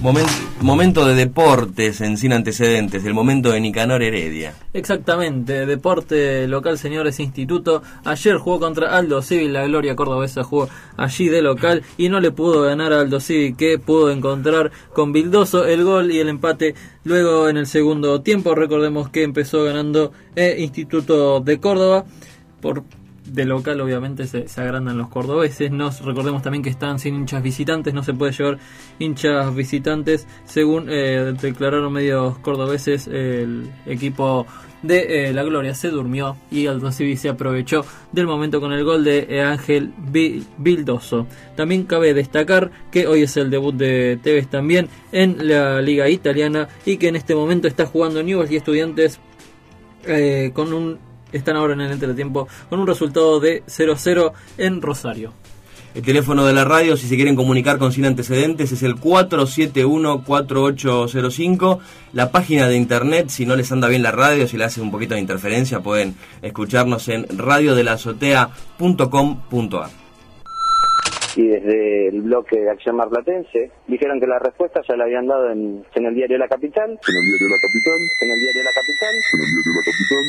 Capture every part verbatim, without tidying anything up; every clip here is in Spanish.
Momento, momento de deportes en Sin Antecedentes, el momento de Nicanor Heredia. Exactamente, deporte local, señores, Instituto. Ayer jugó contra Aldo Civi, la gloria cordobesa jugó allí de local y no le pudo ganar a Aldo Civi, que pudo encontrar con Vildoso el gol y el empate luego en el segundo tiempo. Recordemos que empezó ganando eh, Instituto de Córdoba. Por de local obviamente se, se agrandan los cordobeses. Nos recordemos también que están sin hinchas visitantes, no se puede llevar hinchas visitantes, según eh, declararon medios cordobeses. El equipo de eh, la gloria se durmió y Aldo Civi se aprovechó del momento con el gol de eh, Ángel Vildoso. También cabe destacar que hoy es el debut de Tevez también en la liga italiana y que en este momento está jugando Newell's y Estudiantes eh, con un están ahora en el entretiempo con un resultado de cero a cero en Rosario. El teléfono de la radio, si se quieren comunicar con Sin Antecedentes, es el cuatro siete uno, cuatro ocho cero cinco. La página de internet, si no les anda bien la radio, si le hace un poquito de interferencia, pueden escucharnos en radio de la azotea punto com punto a r. Y desde el bloque de Acción Marplatense dijeron que la respuesta ya la habían dado en, en el diario La Capital. En el diario La Capital. En el diario La Capital. En el diario La Capital.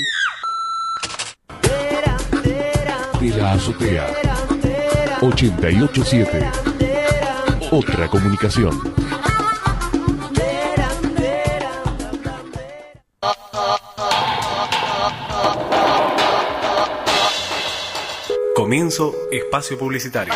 De la azotea ochenta y ocho siete. Otra comunicación. Comienzo espacio publicitario.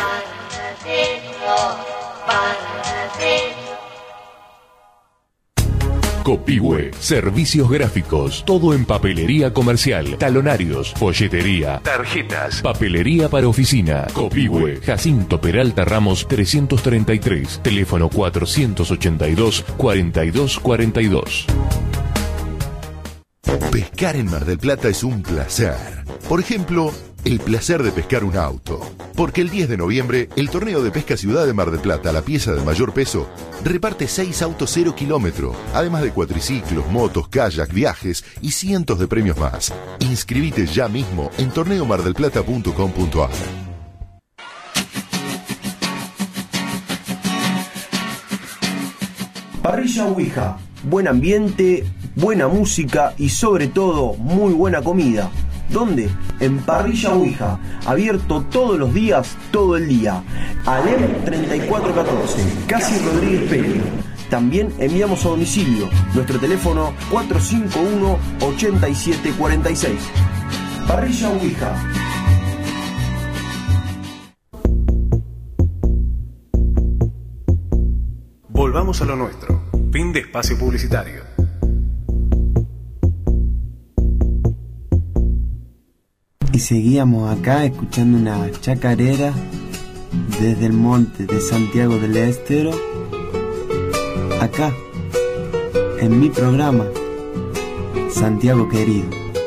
Copihue, servicios gráficos, todo en papelería comercial, talonarios, folletería, tarjetas, papelería para oficina. Copihue, Jacinto Peralta Ramos trescientos treinta y tres, teléfono cuatrocientos ochenta y dos, cuarenta y dos cuarenta y dos. Pescar en Mar del Plata es un placer. Por ejemplo, el placer de pescar un auto. Porque el diez de noviembre, el torneo de pesca Ciudad de Mar del Plata, la pieza de mayor peso, reparte seis autos cero kilómetro, además de cuatriciclos, motos, kayak, viajes y cientos de premios más. Inscribite ya mismo en torneo mar del plata punto com punto a r. Parrilla Ouija, buen ambiente, buena música y sobre todo muy buena comida. ¿Dónde? En Parrilla Ouija, abierto todos los días, todo el día. Alem treinta y cuatro catorce, Casi Rodríguez Pérez. También enviamos a domicilio. Nuestro teléfono cuatro cinco uno, ocho siete cuatro seis. Parrilla Ouija. Volvamos a lo nuestro. Fin de espacio publicitario. Y seguíamos acá escuchando una chacarera desde el monte de Santiago del Estero, acá, en mi programa, Santiago Querido.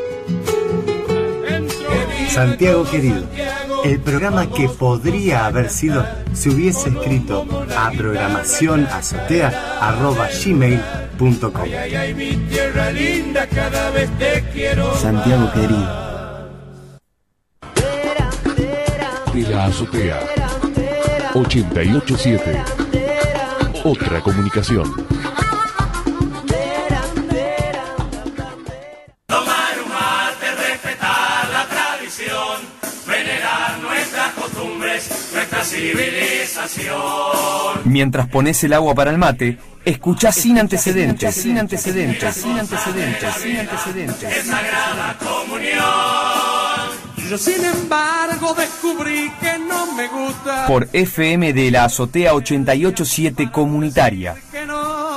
Santiago Querido, el programa que podría haber sido si hubiese escrito a programación azotea arroba gmail punto com. Santiago Querido. De la azotea ochenta y ocho siete. Otra comunicación. Tomar un mate, respetar la tradición, venerar nuestras costumbres, nuestra civilización. Mientras pones el agua para el mate, escucha Sin Antecedentes, sin antecedentes, sin antecedentes, sin antecedentes. Es sagrada comunión. Yo sin embargo descubrí que no me gusta. Por F M de la Azotea ochenta y ocho siete Comunitaria. Que no.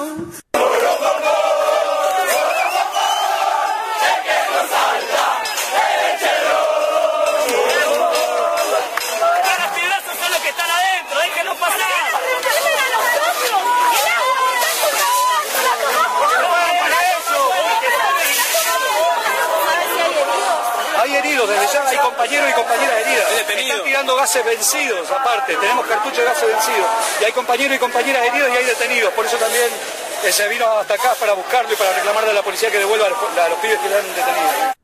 Hay compañeros y compañeras heridas. Están tirando gases vencidos, aparte. Tenemos cartuchos de gases vencidos. Y hay compañeros y compañeras heridos y hay detenidos. Por eso también eh, se vino hasta acá para buscarlo y para reclamar de la policía que devuelva a los, a los pibes que le han detenido.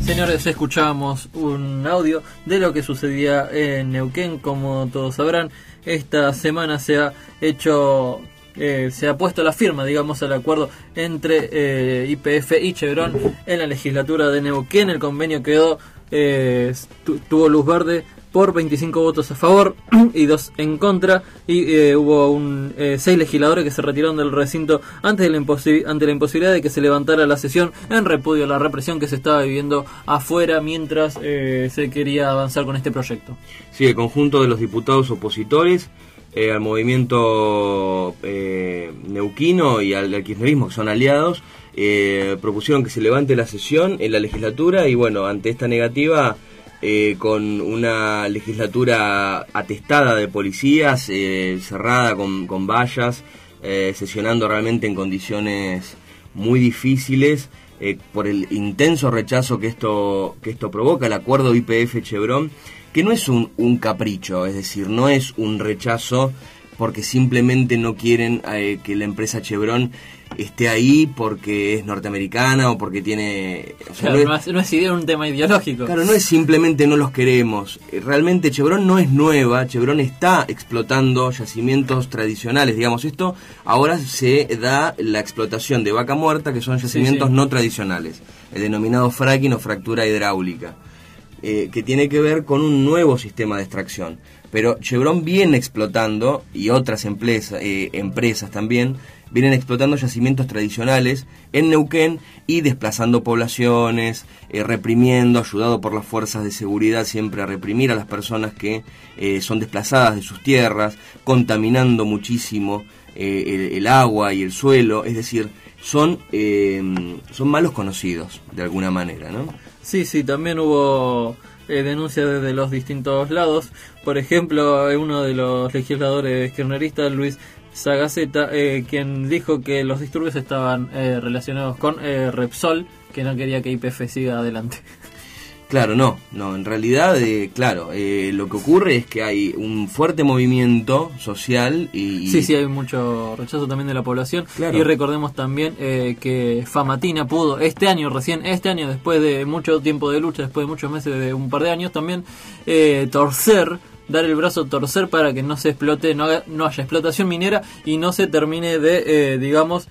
Señores, escuchamos un audio de lo que sucedía en Neuquén. Como todos sabrán, esta semana se ha hecho, eh, se ha puesto la firma, digamos, al acuerdo entre eh, Y P F y Chevron en la legislatura de Neuquén. El convenio quedó, eh, tu, tuvo luz verde por veinticinco votos a favor y dos en contra, y eh, hubo un, eh, seis legisladores que se retiraron del recinto antes de la imposi- ante la imposibilidad de que se levantara la sesión en repudio a la represión que se estaba viviendo afuera mientras eh, se quería avanzar con este proyecto. Sí, el conjunto de los diputados opositores eh, al movimiento eh, neuquino y al, al kirchnerismo, que son aliados, eh, propusieron que se levante la sesión en la legislatura y bueno, ante esta negativa, Eh, con una legislatura atestada de policías, eh, cerrada con, con vallas, eh, sesionando realmente en condiciones muy difíciles, eh, por el intenso rechazo que esto, que esto provoca, el acuerdo Y P F-Chevron, que no es un, un capricho, es decir, no es un rechazo porque simplemente no quieren eh, que la empresa Chevron esté ahí porque es norteamericana o porque tiene... O sea, claro, no, es, no es idea, un tema ideológico. Claro, no es simplemente no los queremos. Realmente Chevron no es nueva, Chevron está explotando yacimientos tradicionales, digamos. Esto ahora se da la explotación de vaca muerta, que son yacimientos sí, sí. no tradicionales, el denominado fracking o fractura hidráulica, eh, que tiene que ver con un nuevo sistema de extracción. Pero Chevron viene explotando, y otras empresas, eh, empresas también, vienen explotando yacimientos tradicionales en Neuquén y desplazando poblaciones, eh, reprimiendo, ayudado por las fuerzas de seguridad siempre a reprimir a las personas que eh, son desplazadas de sus tierras, contaminando muchísimo eh, el, el agua y el suelo, es decir, son, eh, son malos conocidos de alguna manera, ¿no? Sí, sí, también hubo eh, denuncias desde los distintos lados. Por ejemplo, uno de los legisladores kirchneristas, Luis Sagaceta, eh, quien dijo que los disturbios estaban eh, relacionados con eh, Repsol, que no quería que Y P F siga adelante. Claro, no, no, en realidad, eh, claro, eh, lo que ocurre es que hay un fuerte movimiento social y... Sí, sí, hay mucho rechazo también de la población, claro. Y recordemos también eh, que Famatina pudo este año, recién este año, después de mucho tiempo de lucha, después de muchos meses, de un par de años también, eh, torcer... dar el brazo a torcer para que no se explote, no, no haya explotación minera y no se termine de, eh, digamos,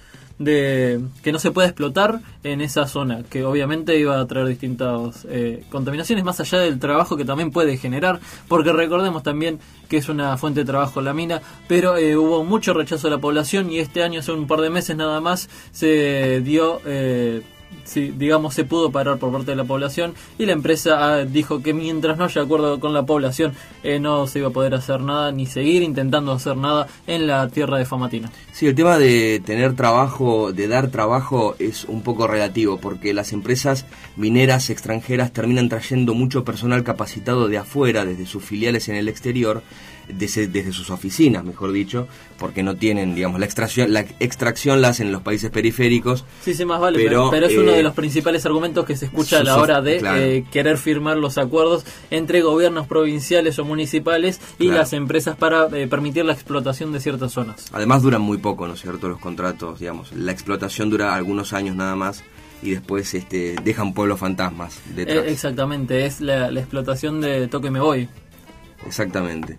de que no se pueda explotar en esa zona, que obviamente iba a traer distintas eh, contaminaciones, más allá del trabajo que también puede generar, porque recordemos también que es una fuente de trabajo la mina, pero eh, hubo mucho rechazo de la población y este año, hace un par de meses nada más, se dio... Eh, Sí, digamos, se pudo parar por parte de la población y la empresa ah, dijo que mientras no haya acuerdo con la población eh, no se iba a poder hacer nada ni seguir intentando hacer nada en la tierra de Famatina. Sí, el tema de tener trabajo, de dar trabajo es un poco relativo porque las empresas mineras extranjeras terminan trayendo mucho personal capacitado de afuera, desde sus filiales en el exterior, desde, desde sus oficinas, mejor dicho, porque no tienen, digamos, la extracción, la extracción la hacen en los países periféricos. Sí, sí, más vale, pero, pero es eh, uno de los principales argumentos que se escucha a la hora de claro. eh, querer firmar los acuerdos entre gobiernos provinciales o municipales y claro. las empresas para eh, permitir la explotación de ciertas zonas. Además duran muy poco, ¿no es cierto?, los contratos, digamos, la explotación dura algunos años nada más y después este, dejan pueblos fantasmas detrás. Eh, exactamente, es la, la explotación de toque me voy. Exactamente.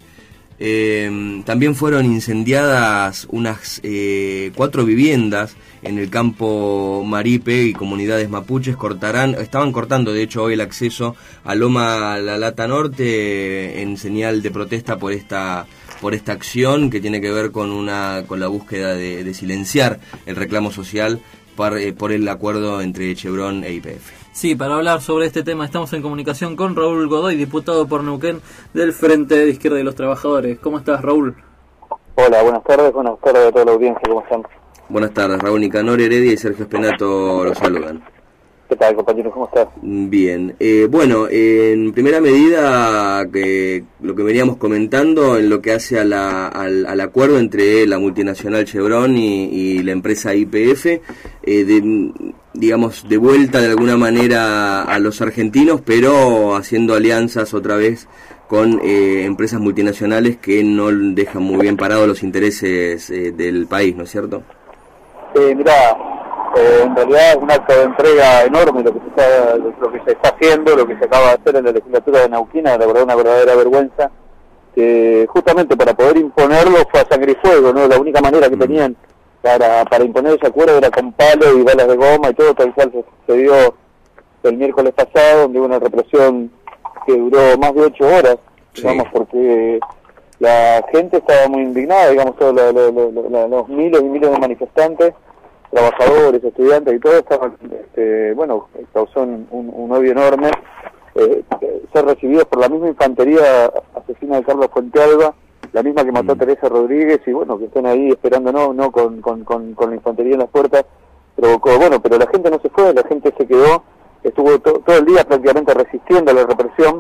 Eh, también fueron incendiadas unas eh, cuatro viviendas en el campo Maripe y comunidades mapuches. Cortarán, estaban cortando de hecho hoy el acceso a Loma La Lata Norte en señal de protesta por esta por esta acción que tiene que ver con una con la búsqueda de, de silenciar el reclamo social por, eh, por el acuerdo entre Chevron e Y P F. Sí, para hablar sobre este tema estamos en comunicación con Raúl Godoy, diputado por Neuquén del Frente de Izquierda y los Trabajadores. ¿Cómo estás, Raúl? Hola, buenas tardes, buenas tardes a toda la audiencia, ¿cómo están? Buenas tardes, Raúl. Nicanor Heredia y Sergio Espenato los saludan. ¿Qué tal, compañeros? ¿Cómo estás? Bien. Eh, bueno, en primera medida, que lo que veníamos comentando en lo que hace a la, al, al acuerdo entre la multinacional Chevron y, y la empresa Y P F, eh, de, digamos, de vuelta de alguna manera a los argentinos, pero haciendo alianzas otra vez con eh, empresas multinacionales que no dejan muy bien parados los intereses eh, del país, ¿no es cierto? Eh, mirá, Eh, en realidad es un acto de entrega enorme lo que se está, lo que se está haciendo, lo que se acaba de hacer en la legislatura de Neuquén, la verdad una verdadera vergüenza, que justamente para poder imponerlo fue a sangre y fuego, ¿no? La única manera que tenían para, para imponer ese acuerdo era con palos y balas de goma y todo, tal cual se sucedió el miércoles pasado, donde hubo una represión que duró más de ocho horas, sí. digamos, porque la gente estaba muy indignada, digamos, todos lo, lo, lo, lo, los miles y miles de manifestantes, trabajadores, estudiantes y todo, estaban, este, bueno, causó un, un, un odio enorme, eh, ser recibidos por la misma infantería asesina de Carlos Fuentealba, la misma que mató a Teresa Rodríguez, y bueno, que estén ahí esperando, no, no con, con, con, con la infantería en las puertas, provocó, bueno, pero la gente no se fue, la gente se quedó, estuvo to, todo el día prácticamente resistiendo a la represión,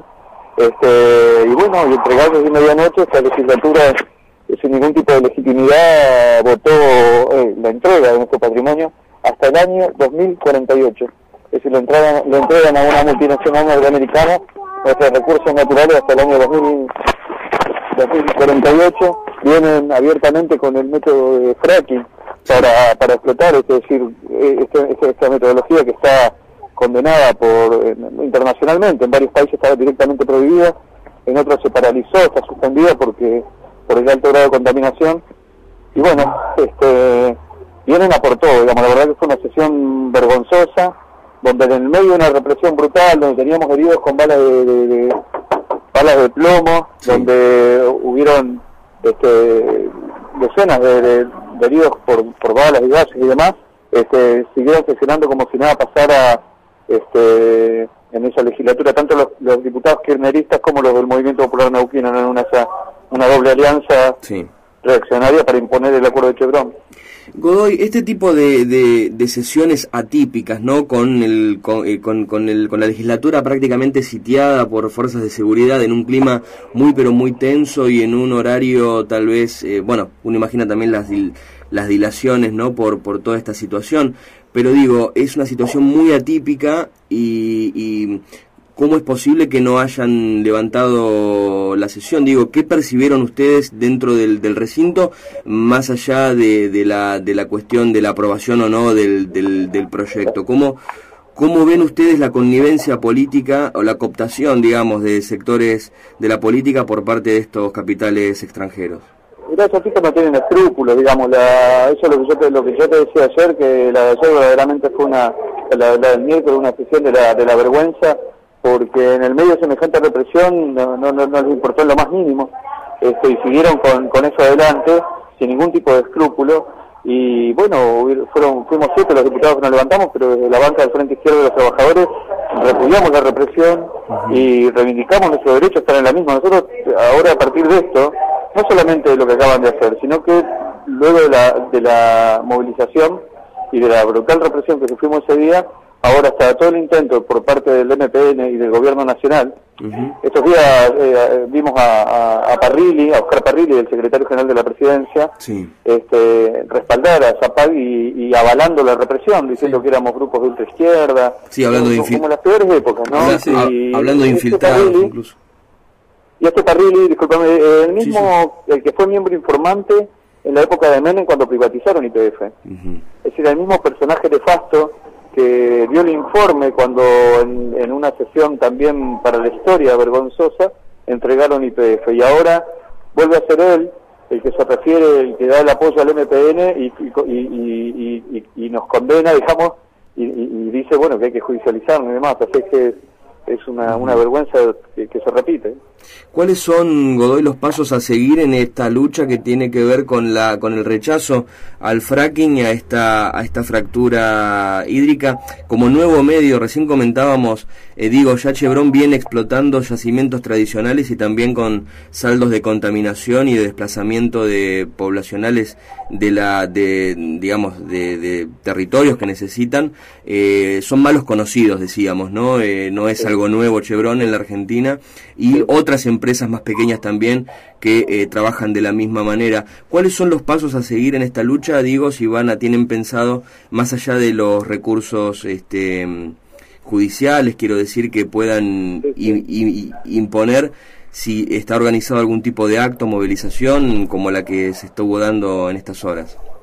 este, y bueno, y entre gallos y medianoche esta legislatura, sin ningún tipo de legitimidad, votó eh, la entrega de nuestro patrimonio hasta el año dos mil cuarenta y ocho. Es decir, lo entregan, lo entregan a una multinacional norteamericana nuestros recursos naturales hasta el año dos mil cuarenta y ocho. Vienen abiertamente con el método de fracking para, para explotar, es decir, esta, esta, esta metodología que está condenada por eh, internacionalmente, en varios países estaba directamente prohibida, en otros se paralizó, está suspendida porque por el alto grado de contaminación, y bueno, este vienen a por todo, digamos, la verdad que fue una sesión vergonzosa, donde en el medio de una represión brutal, donde teníamos heridos con balas de, de, de balas de plomo, sí. donde hubieron este, decenas de, de, de heridos por, por balas y gases y demás, este, siguieron sesionando como si nada pasara este, en esa legislatura, tanto los, los diputados kirchneristas como los del Movimiento Popular Neuquino, en una, una doble alianza sí. reaccionaria para imponer el acuerdo de Chevron. Godoy, este tipo de, de, de sesiones atípicas, ¿no? Con el con, eh, con, con el con la legislatura prácticamente sitiada por fuerzas de seguridad en un clima muy pero muy tenso y en un horario tal vez, eh, bueno, uno imagina también las dil, las dilaciones, ¿no? Por por toda esta situación, pero digo, es una situación muy atípica y, y ¿cómo es posible que no hayan levantado la sesión? Digo, ¿qué percibieron ustedes dentro del, del recinto, más allá de, de, la, de la cuestión de la aprobación o no del, del, del proyecto? ¿Cómo, ¿Cómo ven ustedes la connivencia política o la cooptación, digamos, de sectores de la política por parte de estos capitales extranjeros? Mirá, esos tipos no tienen escrúpulos, digamos, la, eso es lo que, yo te, lo que yo te decía ayer, que la de ayer verdaderamente fue una, la, la del miércoles, una sesión de la, de la vergüenza, porque en el medio de semejante represión no, no, no, no les importó en lo más mínimo, este, y siguieron con, con eso adelante, sin ningún tipo de escrúpulo, y bueno, fueron fuimos siete los diputados que nos levantamos, pero desde la banca del Frente Izquierdo de los Trabajadores repudiamos la represión uh-huh. y reivindicamos nuestro derecho a estar en la misma. Nosotros ahora, a partir de esto, no solamente de lo que acaban de hacer, sino que luego de la, de la movilización y de la brutal represión que sufrimos ese día, ahora está todo el intento por parte del M P N y del Gobierno Nacional. Uh-huh. Estos días eh, vimos a, a, a Parrilli, a Oscar Parrilli, el secretario general de la Presidencia, sí. este, respaldar a Zapag y, y avalando la represión, diciendo sí. que éramos grupos de ultraizquierda, sí, hablando como, de infil... como las peores épocas, ¿no? Habla, sí. y, hablando de infiltrados este Parrilli, incluso. Y este Parrilli, discúlpame, el mismo, sí, sí. el que fue miembro informante en la época de Menem cuando privatizaron Y P F. Uh-huh. Es decir, el mismo personaje nefasto que dio el informe cuando en, en una sesión también para la historia vergonzosa entregaron Y P F, y ahora vuelve a ser él el que se refiere, el que da el apoyo al M P N y, y, y, y, y, y nos condena, digamos, y, y, y dice, bueno, que hay que judicializarlo y demás, así que es una, una vergüenza que, que se repite. ¿Cuáles son, Godoy, los pasos a seguir en esta lucha que tiene que ver con la con el rechazo al fracking y a esta a esta fractura hídrica? Como nuevo medio, recién comentábamos, eh, digo, ya Chevron viene explotando yacimientos tradicionales y también con saldos de contaminación y de desplazamiento de poblacionales de la de digamos de, de territorios que necesitan. Eh, son malos conocidos, decíamos, ¿no? Eh, no es algo nuevo Chevron en la Argentina, y otras empresas más pequeñas también que eh, trabajan de la misma manera. ¿Cuáles son los pasos a seguir en esta lucha? Digo, si van a, tienen pensado, más allá de los recursos este, judiciales, quiero decir, que puedan i, i, imponer, si está organizado algún tipo de acto, movilización, como la que se estuvo dando en estas horas.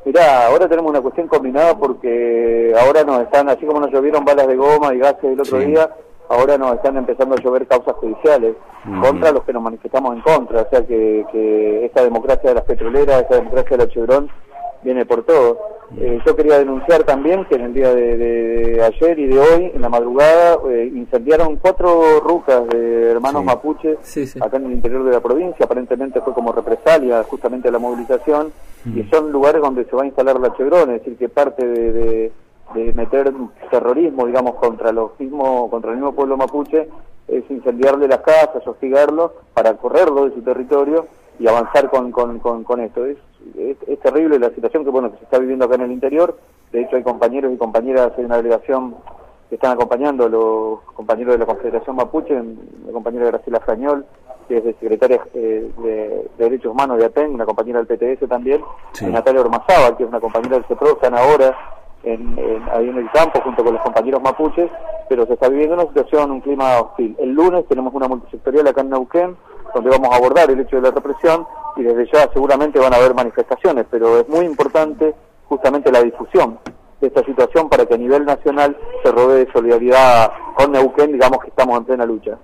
Mirá, ahora tenemos una cuestión combinada porque ahora nos están, así como nos llovieron balas de goma y gases el otro Sí. día, ahora nos están empezando a llover causas judiciales Ujú. contra los que nos manifestamos en contra. O sea que, que esta democracia de las petroleras, esta democracia de la Chevron, viene por todo. Eh, yo quería denunciar también que en el día de, de- de ayer y de hoy, en la madrugada, eh, incendiaron cuatro rucas de hermanos Sí. mapuches Sí, sí. acá en el interior de la provincia. Aparentemente fue como represalia justamente a la movilización, y son lugares donde se va a instalar la Chevron, es decir, que parte de, de, de meter terrorismo, digamos, contra los mismos, contra el mismo pueblo mapuche, es incendiarle las casas, hostigarlo para correrlo de su territorio y avanzar con, con, con, con esto. Es, es, es terrible la situación que bueno que se está viviendo acá en el interior. De hecho hay compañeros y compañeras, hay una delegación que están acompañando a los compañeros de la Confederación Mapuche, la compañera Graciela Frañol, que es de secretaria eh, de, de Derechos Humanos de ATEN, una compañera del P T S también, Sí. y Natalia Ormazábal, que es una compañera del CEPRO, están ahora en, en, ahí en el campo junto con los compañeros mapuches, pero se está viviendo una situación, un clima hostil. El lunes tenemos una multisectorial acá en Neuquén, donde vamos a abordar el hecho de la represión, y desde ya seguramente van a haber manifestaciones, pero es muy importante justamente la difusión de esta situación para que a nivel nacional se rodee de solidaridad con Neuquén, digamos que estamos en plena lucha.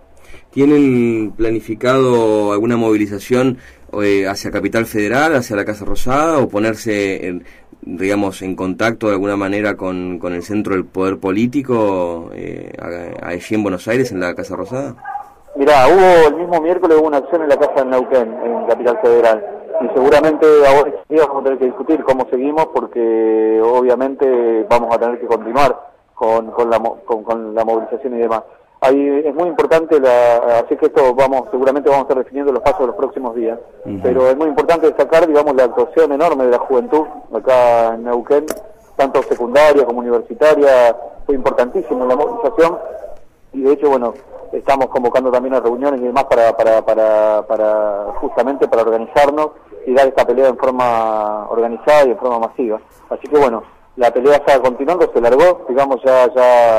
¿Tienen planificado alguna movilización eh, hacia Capital Federal, hacia la Casa Rosada, o ponerse, en, digamos, en contacto de alguna manera con, con el centro del poder político eh, a- allí en Buenos Aires, en la Casa Rosada? Mirá, hubo el mismo miércoles hubo una acción en la Casa de Neuquén, en Capital Federal, y seguramente ahora sí vamos a tener que discutir cómo seguimos, porque obviamente vamos a tener que continuar con, con, la, mo- con, con la movilización y demás. Ahí es muy importante, la, así que esto vamos seguramente vamos a estar definiendo los pasos de los próximos días, Ujú. pero es muy importante destacar, digamos, la actuación enorme de la juventud acá en Neuquén, tanto secundaria como universitaria. Fue importantísimo la movilización, y de hecho, bueno, estamos convocando también a reuniones y demás para, para, para, para justamente para organizarnos y dar esta pelea en forma organizada y en forma masiva. Así que bueno, la pelea está continuando, se largó, digamos, ya,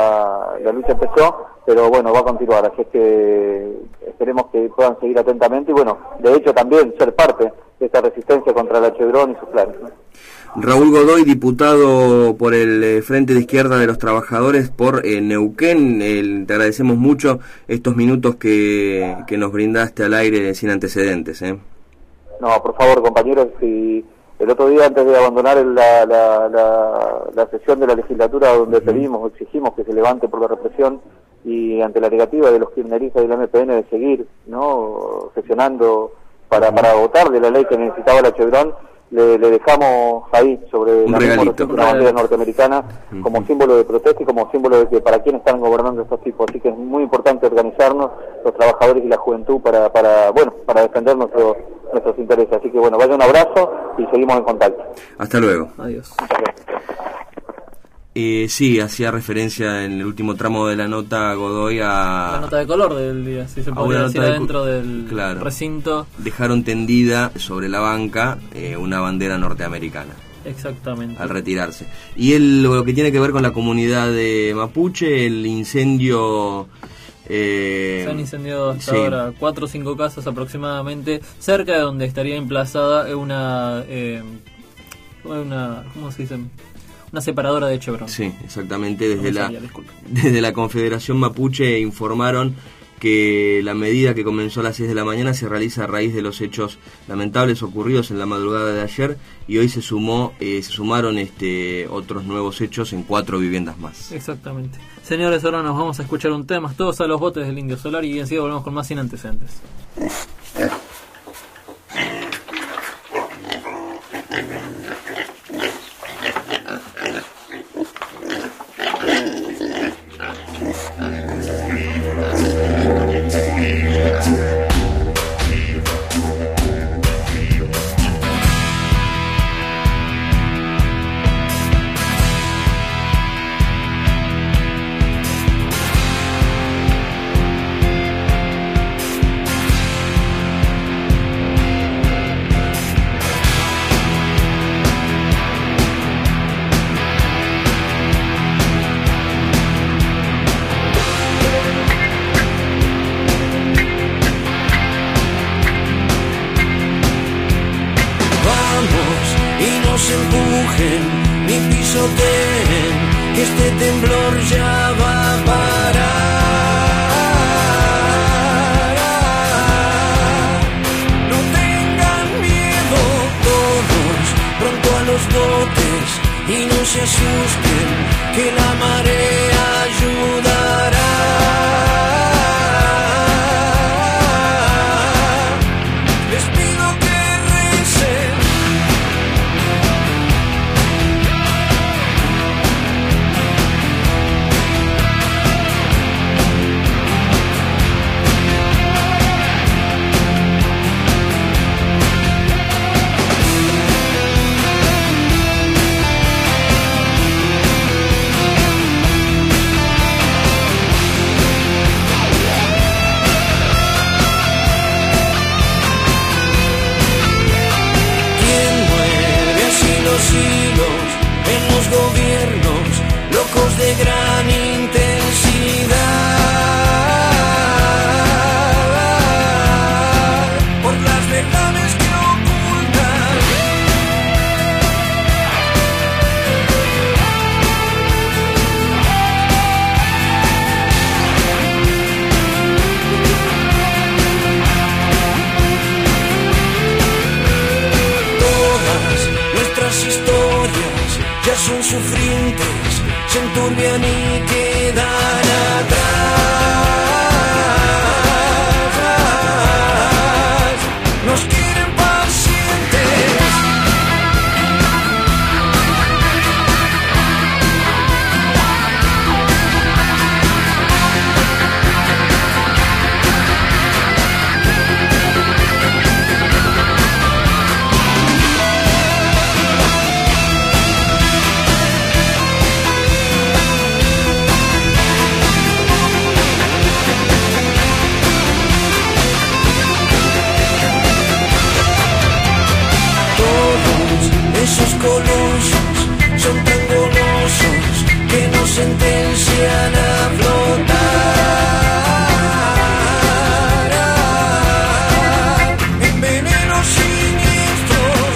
ya la lucha empezó, pero bueno, va a continuar, así es que esperemos que puedan seguir atentamente y bueno, de hecho también ser parte de esta resistencia contra la Chevron y sus planes, ¿no? Raúl Godoy, diputado por el eh, Frente de Izquierda de los Trabajadores por eh, Neuquén, el- te agradecemos mucho estos minutos que, que nos brindaste al aire sin antecedentes. ¿eh? No, por favor, compañeros, si el otro día antes de abandonar el- la, la, la, la sesión de la legislatura donde pedimos o exigimos que se levante por la represión y ante la negativa de los kirchneristas y la M P N de seguir, ¿no?, sesionando para, para votar de la ley que necesitaba la Chevron, le, le dejamos ahí sobre Un la regalito. misma una bandera norteamericana como símbolo de protesta y como símbolo de que para quién están gobernando estos tipos. Así que es muy importante organizarnos, los trabajadores y la juventud, para, para bueno, para defender nuestro, nuestros intereses. Así que bueno, vaya un abrazo y seguimos en contacto. Hasta luego. Adiós. Eh, sí, hacía referencia en el último tramo de la nota Godoy a... La nota de color del día, si se a podría una decir, nota de adentro cu- del claro. recinto. Dejaron tendida sobre la banca eh, una bandera norteamericana Exactamente. al retirarse. Y el, lo que tiene que ver con la comunidad de Mapuche, el incendio... Eh, Se han incendiado hasta sí. ahora cuatro o cinco casas aproximadamente, cerca de donde estaría emplazada una, eh, una ¿cómo se dice? Una separadora de Chevron. Sí, exactamente. Desde, No me la, salía, disculpe. desde la Confederación Mapuche informaron que la medida que comenzó a las seis de la mañana se realiza a raíz de los hechos lamentables ocurridos en la madrugada de ayer, y hoy se sumó eh, se sumaron este otros nuevos hechos en cuatro viviendas más. Exactamente. Señores, ahora nos vamos a escuchar un tema, todos a los botes del Indio Solar, y enseguida volvemos con más sin antecedentes. Thank pisoteen, que este temblor ya va a parar. No tengan miedo todos, pronto a los botes, y no se asusten, que la marea ayudará. Les pido que recen. Hilos en los gobiernos, locos de gran intensidad, por las verdades que ocultan. Todas nuestras historias ya son sufrientes, se enturbian y quedan atrás. Nos quieren pacientes. Esos colosos son tan golosos que nos sentencian a flotar en venenos siniestros.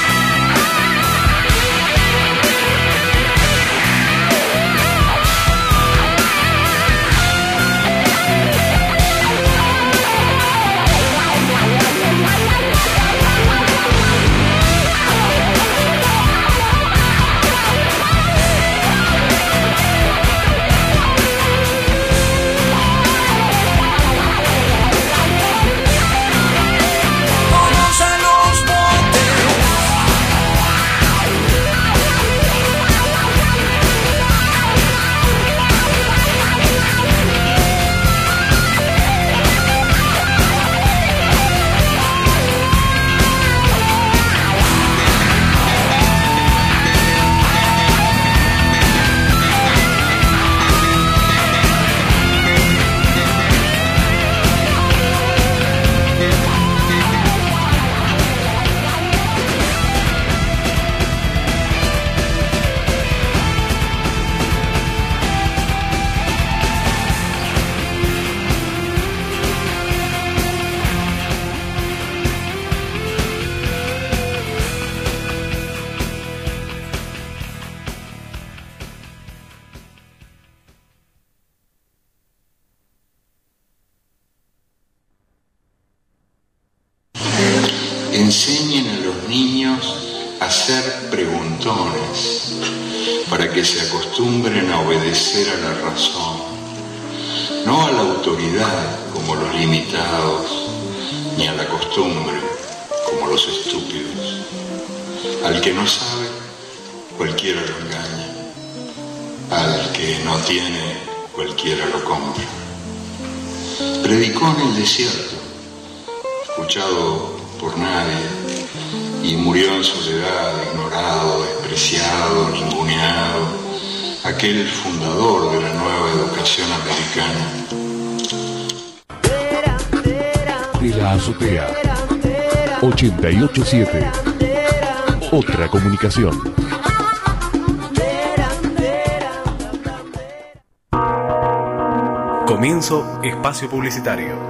Enseñen a los niños a ser preguntones para que se acostumbren a obedecer a la razón, no a la autoridad como los limitados, ni a la costumbre como los estúpidos. Al que no sabe, cualquiera lo engaña. Al que no tiene, cualquiera lo compra. Predicó en el desierto, escuchado por nadie, y murió en soledad, ignorado, despreciado, ninguneado, aquel fundador de la nueva educación americana. De la azotea ochenta y ocho siete. Otra comunicación. Comienzo espacio publicitario.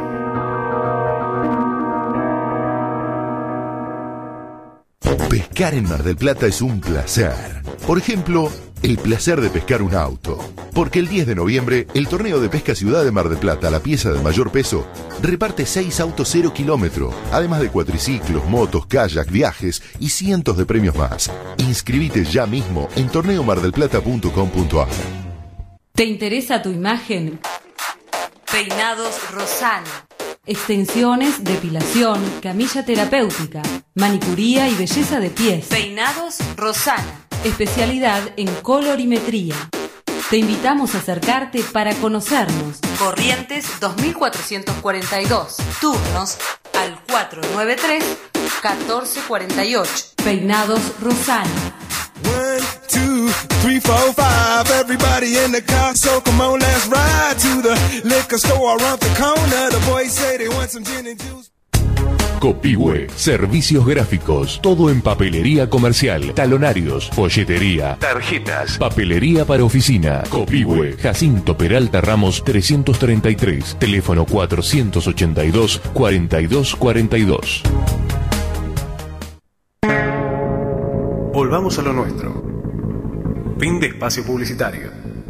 Pescar en Mar del Plata es un placer. Por ejemplo, el placer de pescar un auto. Porque el diez de noviembre, el torneo de pesca Ciudad de Mar del Plata, la pieza de mayor peso, reparte seis autos cero kilómetro, además de cuatriciclos, motos, kayak, viajes y cientos de premios más. Inscribite ya mismo en torneo mar del plata punto com punto a r. ¿Te interesa tu imagen? Peinados Rosana. Extensiones, depilación, camilla terapéutica, manicuría y belleza de pies. Peinados Rosana. Especialidad en colorimetría. Te invitamos a acercarte para conocernos. Corrientes dos mil cuatrocientos cuarenta y dos. Turnos al cuatro nueve tres, uno cuatro cuatro ocho. Peinados Rosana. One, two, three, four, five. Everybody in the car, so come on, let's ride to the liquor store around the corner. The boys say they want some gin and juice. Copihue, servicios gráficos, todo en papelería comercial, talonarios, folletería, tarjetas, papelería para oficina. Copihue, Jacinto Peralta Ramos trescientos treinta y tres, teléfono cuatrocientos ochenta y dos, cuarenta y dos cuarenta y dos. Volvamos a lo nuestro. Fin de espacio publicitario.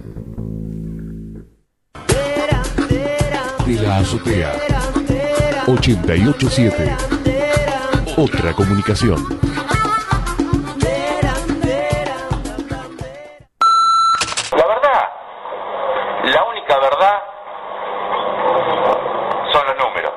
De la azotea ochenta y ocho siete. Otra comunicación. La verdad, la única verdad son los números.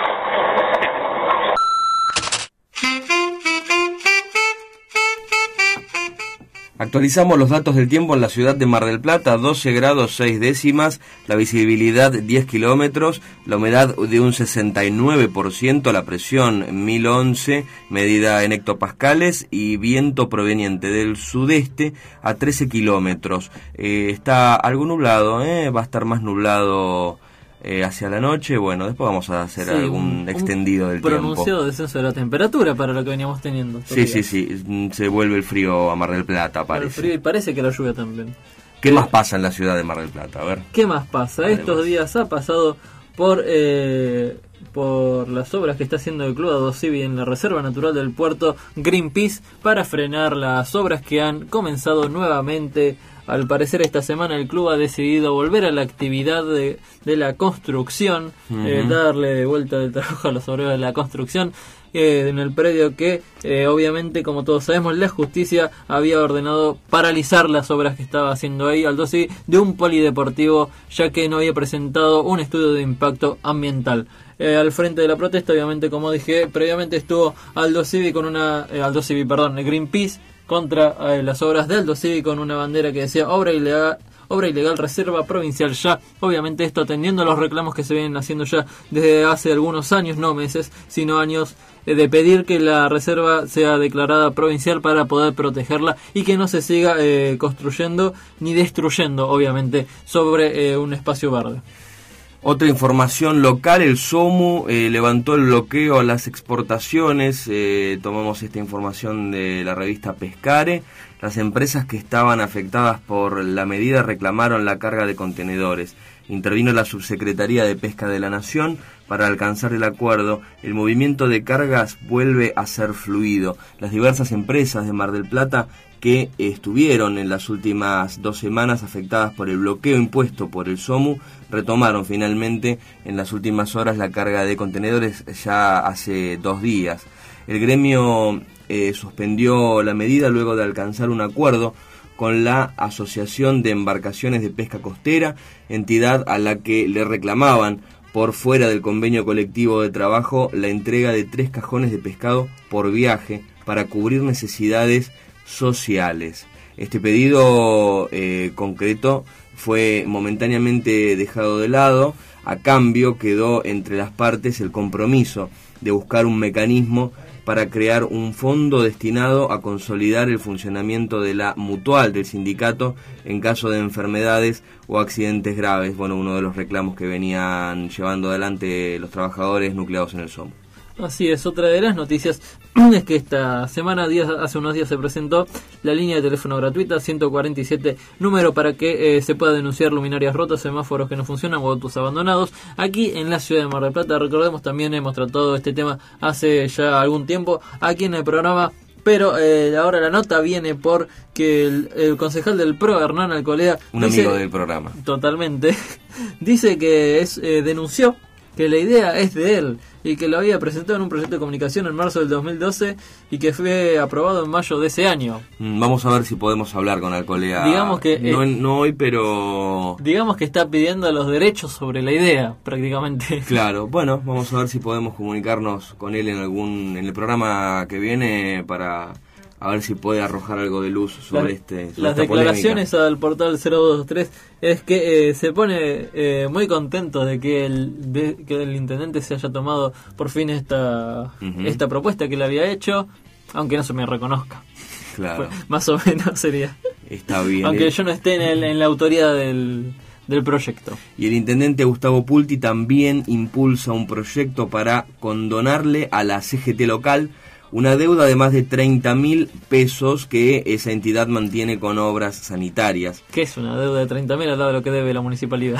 Actualizamos los datos del tiempo en la ciudad de Mar del Plata: doce grados seis décimas, la visibilidad diez kilómetros, la humedad de un sesenta y nueve por ciento, la presión mil once, medida en hectopascales, y viento proveniente del sudeste a trece kilómetros. Eh, está algo nublado, ¿eh? Va a estar más nublado Eh, hacia la noche. Bueno, después vamos a hacer sí, algún un, extendido del tiempo. Pronunciado descenso de la temperatura para lo que veníamos teniendo. Sí, sí, sí, se vuelve el frío a Mar del Plata, parece. El frío y parece que la lluvia también. ¿Qué más pasa en la ciudad de Mar del Plata? A ver. ¿Qué más pasa? Además. Estos días ha pasado por eh, por las obras que está haciendo el Club Aldo Civi en la Reserva Natural del Puerto Greenpeace para frenar las obras que han comenzado nuevamente. Al parecer esta semana el club ha decidido volver a la actividad de, de la construcción, uh-huh. eh, darle vuelta de trabajo a los obreros de la construcción eh, en el predio que eh, obviamente, como todos sabemos, la justicia había ordenado paralizar las obras que estaba haciendo ahí Aldo Civi de un polideportivo, ya que no había presentado un estudio de impacto ambiental. Eh, al frente de la protesta, obviamente, como dije previamente, estuvo Aldo Civi con una eh, Aldo Civi, perdón, Greenpeace contra eh, las obras de Aldo Civi con una bandera que decía obra ilegal, obra ilegal reserva provincial ya. Obviamente esto atendiendo a los reclamos que se vienen haciendo ya desde hace algunos años, no meses, sino años, eh, de pedir que la reserva sea declarada provincial para poder protegerla y que no se siga eh, construyendo ni destruyendo, obviamente, sobre eh, un espacio verde. Otra información local: el SOMU eh, levantó el bloqueo a las exportaciones. Eh, tomamos esta información de la revista Pescare. Las empresas que estaban afectadas por la medida reclamaron la carga de contenedores. Intervino la Subsecretaría de Pesca de la Nación para alcanzar el acuerdo. El movimiento de cargas vuelve a ser fluido. Las diversas empresas de Mar del Plata que estuvieron en las últimas dos semanas afectadas por el bloqueo impuesto por el SOMU retomaron finalmente en las últimas horas la carga de contenedores ya hace dos días. El gremio eh, suspendió la medida luego de alcanzar un acuerdo con la Asociación de Embarcaciones de Pesca Costera, entidad a la que le reclamaban por fuera del convenio colectivo de trabajo la entrega de tres cajones de pescado por viaje para cubrir necesidades sociales. Este pedido eh, concreto fue momentáneamente dejado de lado. A cambio quedó entre las partes el compromiso de buscar un mecanismo para crear un fondo destinado a consolidar el funcionamiento de la mutual del sindicato en caso de enfermedades o accidentes graves. Bueno, uno de los reclamos que venían llevando adelante los trabajadores nucleados en el SOMU. Así es, otra de las noticias es que esta semana, días, hace unos días, se presentó la línea de teléfono gratuita ciento cuarenta y siete, número para que eh, se pueda denunciar luminarias rotas, semáforos que no funcionan o autos abandonados aquí en la ciudad de Mar del Plata. Recordemos, también hemos tratado este tema hace ya algún tiempo aquí en el programa Pero eh, ahora la nota viene por que el, el concejal del P R O, Hernán Alcolea, un dice, amigo del programa, totalmente, dice que es eh, denunció que la idea es de él y que lo había presentado en un proyecto de comunicación en marzo del dos mil doce y que fue aprobado en mayo de ese año. Vamos a ver si podemos hablar con Alcolea. Digamos que no, eh, no hoy, pero digamos que está pidiendo los derechos sobre la idea, prácticamente. Claro, bueno, vamos a ver si podemos comunicarnos con él en algún en el programa que viene para a ver si puede arrojar algo de luz sobre las, este sobre las esta declaraciones polémica. Al portal cero dos dos tres es que eh, se pone eh, muy contento de que el de, que el intendente se haya tomado por fin esta uh-huh. esta propuesta que le había hecho, aunque no se me reconozca. Claro. Pues, más o menos sería. Está bien. Aunque yo no esté en, el, en la autoría del del proyecto. Y el intendente Gustavo Pulti también impulsa un proyecto para condonarle a la C G T local una deuda de más de treinta mil pesos que esa entidad mantiene con obras sanitarias. ¿Qué es una deuda de treinta mil al lado de lo que debe la municipalidad?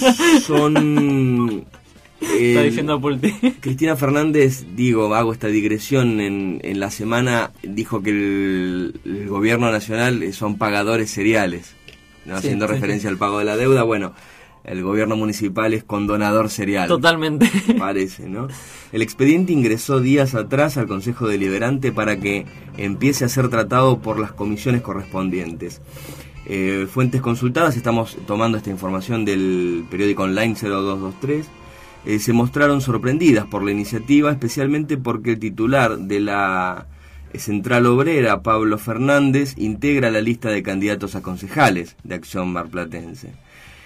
Son... Eh, Está diciendo Pulti. Cristina Fernández, digo, hago esta digresión, en, en la semana dijo que el, el gobierno nacional son pagadores seriales, ¿no? Sí, haciendo sí, referencia sí. al pago de la deuda. Bueno, el gobierno municipal es condonador serial. Totalmente. Parece, ¿no? El expediente ingresó días atrás al Consejo Deliberante para que empiece a ser tratado por las comisiones correspondientes. Eh, fuentes consultadas, estamos tomando esta información del periódico online cero dos dos tres, eh, se mostraron sorprendidas por la iniciativa, especialmente porque el titular de la Central Obrera, Pablo Fernández, integra la lista de candidatos a concejales de Acción Marplatense.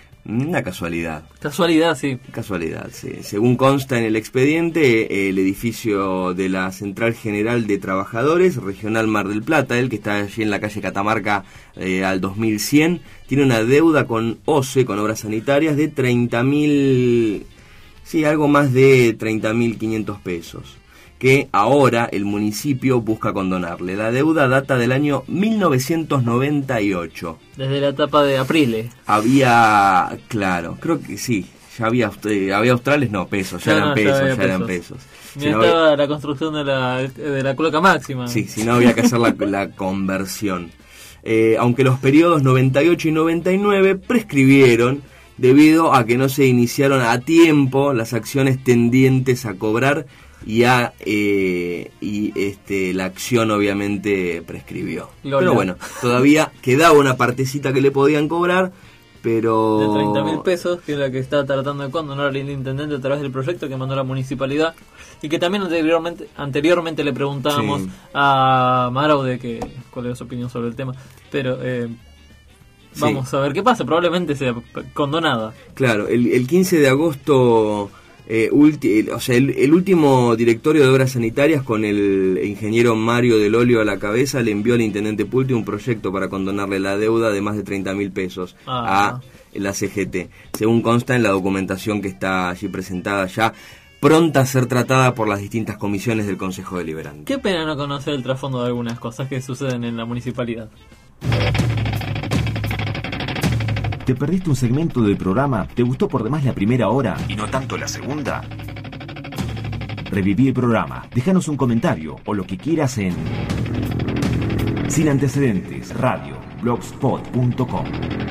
Una casualidad. Casualidad, sí. Casualidad, sí. Según consta en el expediente, el edificio de la Central General de Trabajadores, Regional Mar del Plata, el que está allí en la calle Catamarca eh, al dos mil cien, tiene una deuda con O C E, con obras sanitarias, de treinta mil, sí, algo más de treinta mil quinientos pesos, que ahora el municipio busca condonarle. La deuda data del año mil novecientos noventa y ocho. Desde la etapa de Aprile. Había, claro, creo que sí, ya había, eh, había australes, no, pesos, ya, ya eran no, pesos, ya, ya pesos. eran pesos. Ya Si no estaba había, la construcción de la, de la cloaca máxima. Sí, si no había que hacer la, la conversión. Eh, aunque los periodos noventa y ocho y noventa y nueve prescribieron debido a que no se iniciaron a tiempo las acciones tendientes a cobrar y a eh, y este la acción obviamente prescribió. Lola. Pero bueno, todavía quedaba una partecita que le podían cobrar, pero de treinta mil pesos, que es la que está tratando de condonar el intendente a través del proyecto que mandó la municipalidad, y que también anteriormente anteriormente le preguntábamos sí. a Marau de que cuál era su opinión sobre el tema, pero eh, vamos sí. a ver qué pasa, probablemente sea condonada. Claro, el, el quince de agosto Eh, ulti, o sea, el, el último directorio de obras sanitarias, con el ingeniero Mario Del Olio a la cabeza, le envió al intendente Pulti un proyecto para condonarle la deuda de más de treinta mil pesos ah. a la C G T, según consta en la documentación que está allí presentada, ya pronta a ser tratada por las distintas comisiones del Consejo Deliberante. Qué pena no conocer el trasfondo de algunas cosas que suceden en la municipalidad. ¿Te perdiste un segmento del programa? ¿Te gustó por demás la primera hora y no tanto la segunda? Reviví el programa, déjanos un comentario o lo que quieras en Sin Antecedentes Radio blogspot punto com.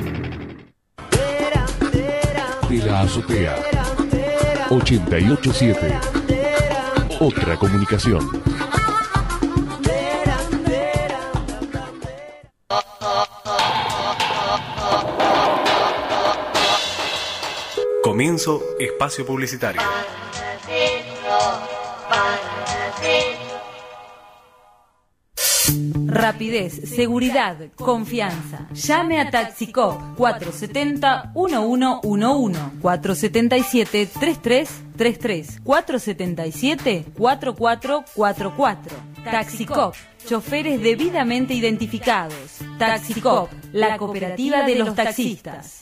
De la azotea ochenta y ocho siete. Otra comunicación. Comienzo espacio publicitario. Rapidez, seguridad, confianza. Llame a Taxicop cuatro siete cero, uno uno uno uno, cuatro siete siete, tres tres tres tres, cuatro siete siete, cuatro cuatro cuatro cuatro. Taxicop, choferes debidamente identificados. Taxicop, la cooperativa de los taxistas.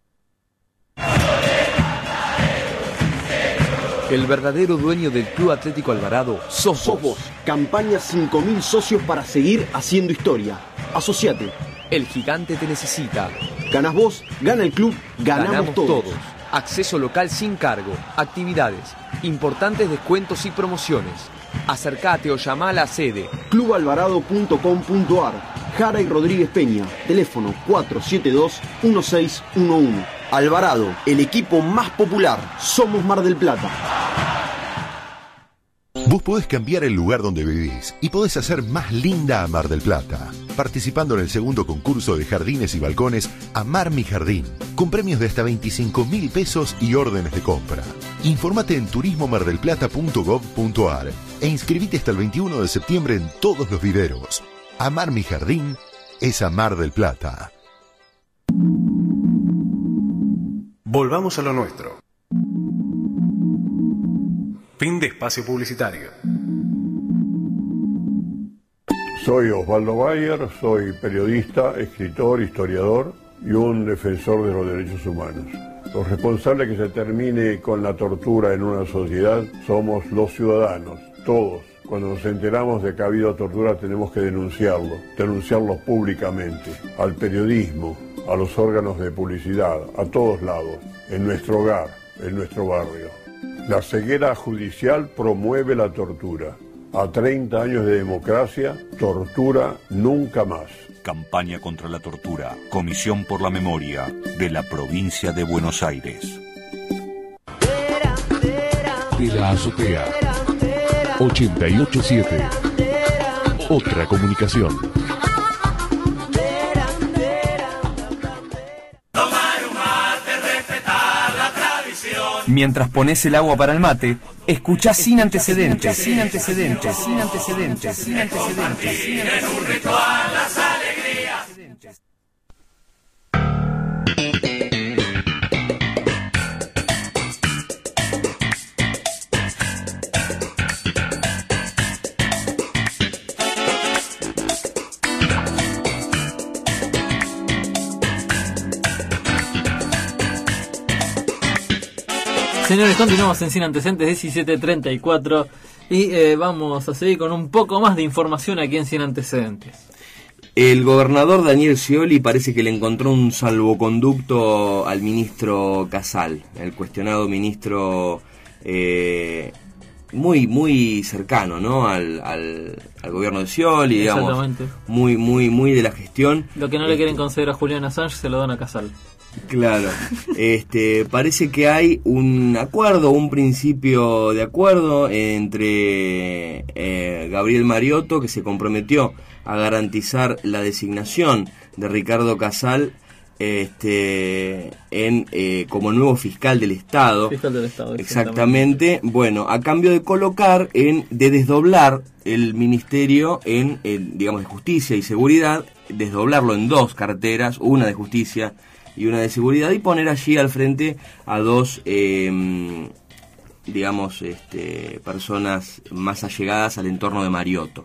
El verdadero dueño del Club Atlético Alvarado sos, sos vos. Campaña cinco mil socios para seguir haciendo historia. Asociate. El gigante te necesita. Ganás vos, gana el club, ganamos, ganamos todos. todos. Acceso local sin cargo, actividades, importantes descuentos y promociones. Acércate o llama a la sede. club alvarado punto com punto ar. Jara y Rodríguez Peña. Teléfono cuatro siete dos uno seis uno uno. Alvarado, el equipo más popular. Somos Mar del Plata. Vos podés cambiar el lugar donde vivís y podés hacer más linda a Mar del Plata, participando en el segundo concurso de jardines y balcones Amar mi Jardín, con premios de hasta veinticinco mil pesos y órdenes de compra. Informate en turismo mar del plata punto gov punto ar e inscribite hasta el veintiuno de septiembre en todos los viveros. Amar mi Jardín es Mar del Plata. Volvamos a lo nuestro. Fin de espacio publicitario. Soy Osvaldo Bayer, soy periodista, escritor, historiador y un defensor de los derechos humanos. Los responsables que se termine con la tortura en una sociedad somos los ciudadanos, todos. Cuando nos enteramos de que ha habido tortura tenemos que denunciarlo, denunciarlo públicamente, al periodismo, a los órganos de publicidad, a todos lados, en nuestro hogar, en nuestro barrio. La ceguera judicial promueve la tortura. A treinta años de democracia, tortura nunca más. Campaña contra la tortura. Comisión por la Memoria de la Provincia de Buenos Aires. De la azotea. ochenta y ocho punto siete. Otra comunicación. Mientras pones el agua para el mate, escuchá sin antecedentes, sin antecedentes, sin antecedentes, sin antecedentes. Es un ritual las alegrías. Señores, continuamos en Sin Antecedentes, diecisiete treinta y cuatro, y eh, vamos a seguir con un poco más de información aquí en Sin Antecedentes. El gobernador Daniel Scioli parece que le encontró un salvoconducto al ministro Casal, el cuestionado ministro eh, muy muy cercano, ¿no? al, al, al gobierno de Scioli, digamos, muy muy muy de la gestión. Lo que no le quieren conceder a Julian Assange se lo dan a Casal. Claro, este, parece que hay un acuerdo, un principio de acuerdo entre eh, Gabriel Mariotto, que se comprometió a garantizar la designación de Ricardo Casal este, en eh, como nuevo fiscal del Estado. Fiscal del Estado, exactamente. Bueno, a cambio de colocar, en de desdoblar el ministerio en, el, digamos, de Justicia y Seguridad, desdoblarlo en dos carteras, una de Justicia y una de Seguridad, y poner allí al frente a dos, eh, digamos, este, personas más allegadas al entorno de Mariotto.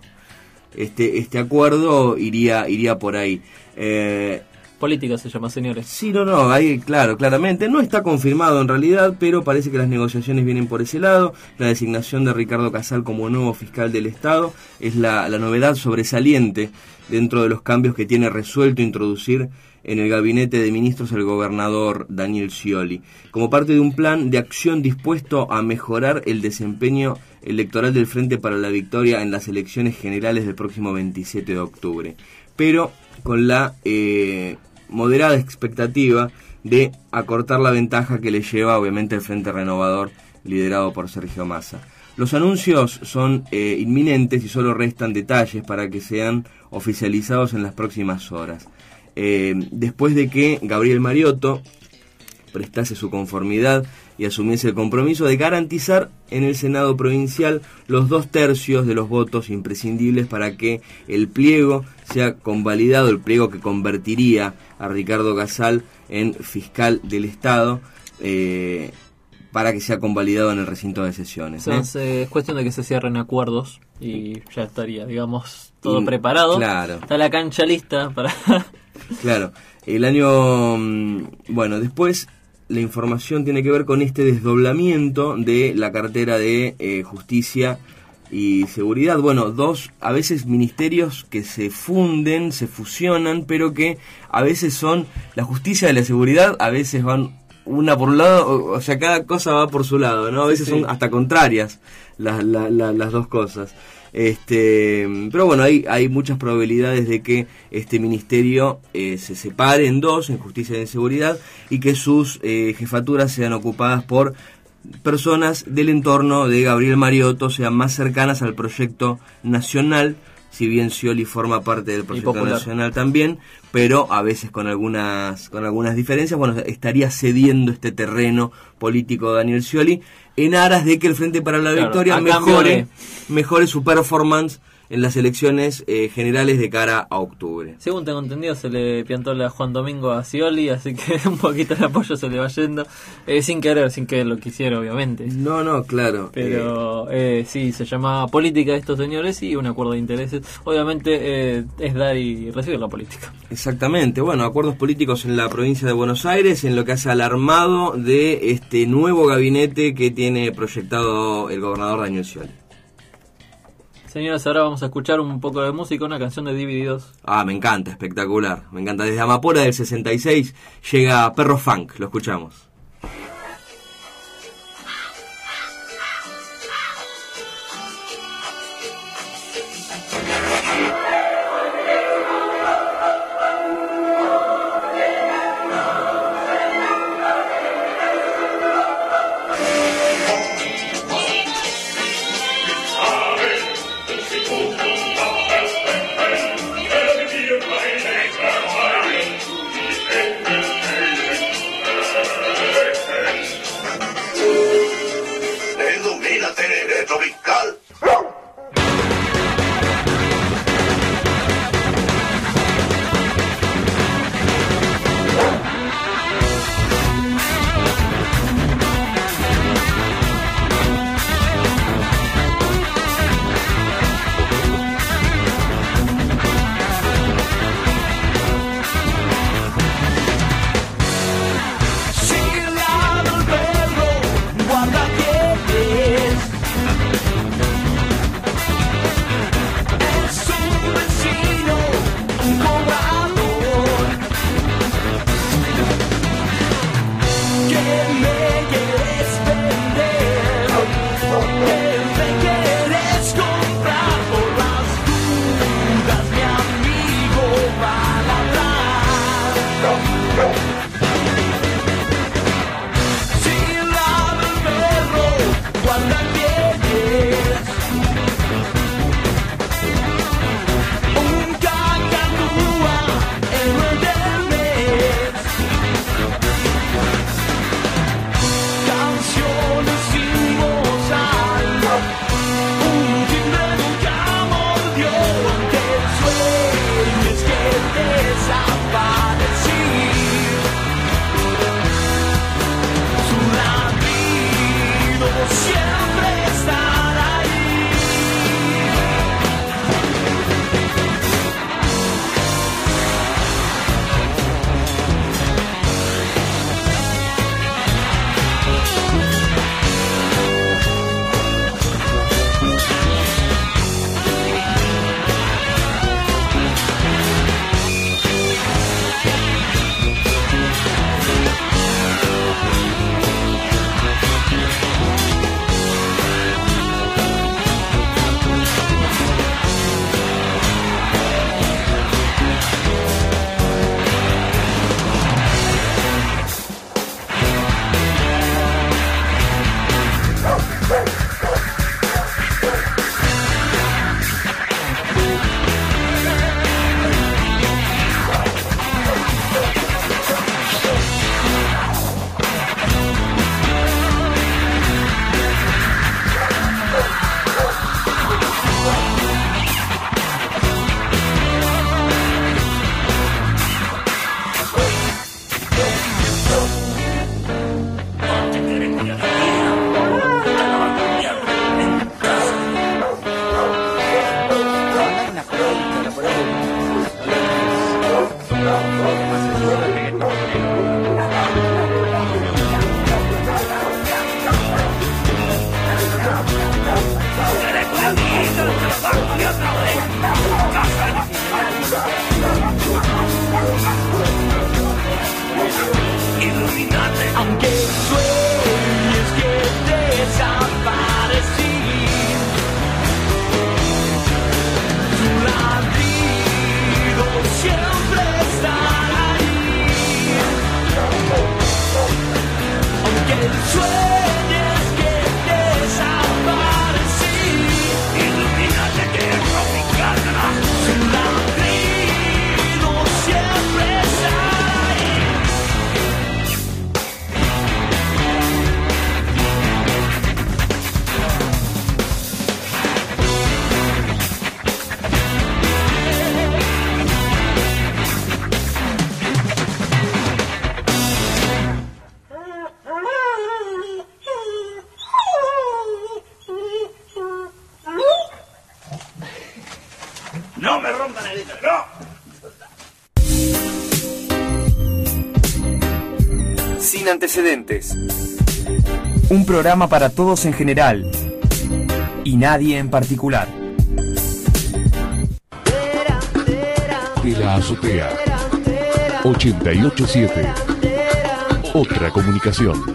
Este, este acuerdo iría, iría por ahí. Eh, Política se llama, señores. Sí, no, no, ahí, claro, claramente. No está confirmado en realidad, pero parece que las negociaciones vienen por ese lado. La designación de Ricardo Casal como nuevo fiscal del Estado es la, la novedad sobresaliente dentro de los cambios que tiene resuelto introducir en el gabinete de ministros el gobernador Daniel Scioli, como parte de un plan de acción dispuesto a mejorar el desempeño electoral del Frente para la Victoria en las elecciones generales del próximo veintisiete de octubre, pero con la eh, moderada expectativa de acortar la ventaja que le lleva obviamente el Frente Renovador liderado por Sergio Massa. Los anuncios son eh, inminentes y solo restan detalles para que sean oficializados en las próximas horas. Eh, después de que Gabriel Mariotto prestase su conformidad y asumiese el compromiso de garantizar en el Senado provincial los dos tercios de los votos imprescindibles para que el pliego sea convalidado, el pliego que convertiría a Ricardo Casal en fiscal del Estado, eh, para que sea convalidado en el recinto de sesiones. Entonces, ¿eh? Es cuestión de que se cierren acuerdos y ya estaría, digamos, todo y, preparado. Claro. Está la cancha lista para... Claro, el año, bueno, después la información tiene que ver con este desdoblamiento de la cartera de eh, Justicia y Seguridad. Bueno, dos, a veces ministerios que se funden, se fusionan, pero que a veces son la Justicia y la Seguridad, a veces van una por un lado, o, o sea, cada cosa va por su lado, ¿no? A veces sí, sí. son hasta contrarias las, la, la, las dos cosas. Este, pero bueno, hay, hay muchas probabilidades de que este ministerio eh, se separe en dos, en justicia y en seguridad, y que sus eh, jefaturas sean ocupadas por personas del entorno de Gabriel Mariotto, sean más cercanas al proyecto nacional, si bien Scioli forma parte del proyecto nacional también, pero a veces con algunas con algunas diferencias. Bueno, estaría cediendo este terreno político Daniel Scioli en aras de que el Frente para la claro, Victoria mejore, de... mejore su performance en las elecciones eh, generales de cara a octubre. Según tengo entendido, se le piantó a Juan Domingo a Scioli, así que un poquito el apoyo se le va yendo, eh, sin querer, sin que lo quisiera, obviamente. No, no, claro. Pero eh... Eh, sí, se llama política de estos señores y un acuerdo de intereses. Obviamente eh, es dar y recibir la política. Exactamente. Bueno, acuerdos políticos en la provincia de Buenos Aires, en lo que hace al armado de este nuevo gabinete que tiene proyectado el gobernador Daniel Scioli. Señores, ahora vamos a escuchar un poco de música, una canción de Divididos. Ah, me encanta, espectacular. Me encanta. Desde Amapola del sesenta y seis llega Perro Funk, lo escuchamos. Sin antecedentes. Un programa para todos en general y nadie en particular. De la azotea. ochenta y ocho siete. Otra comunicación.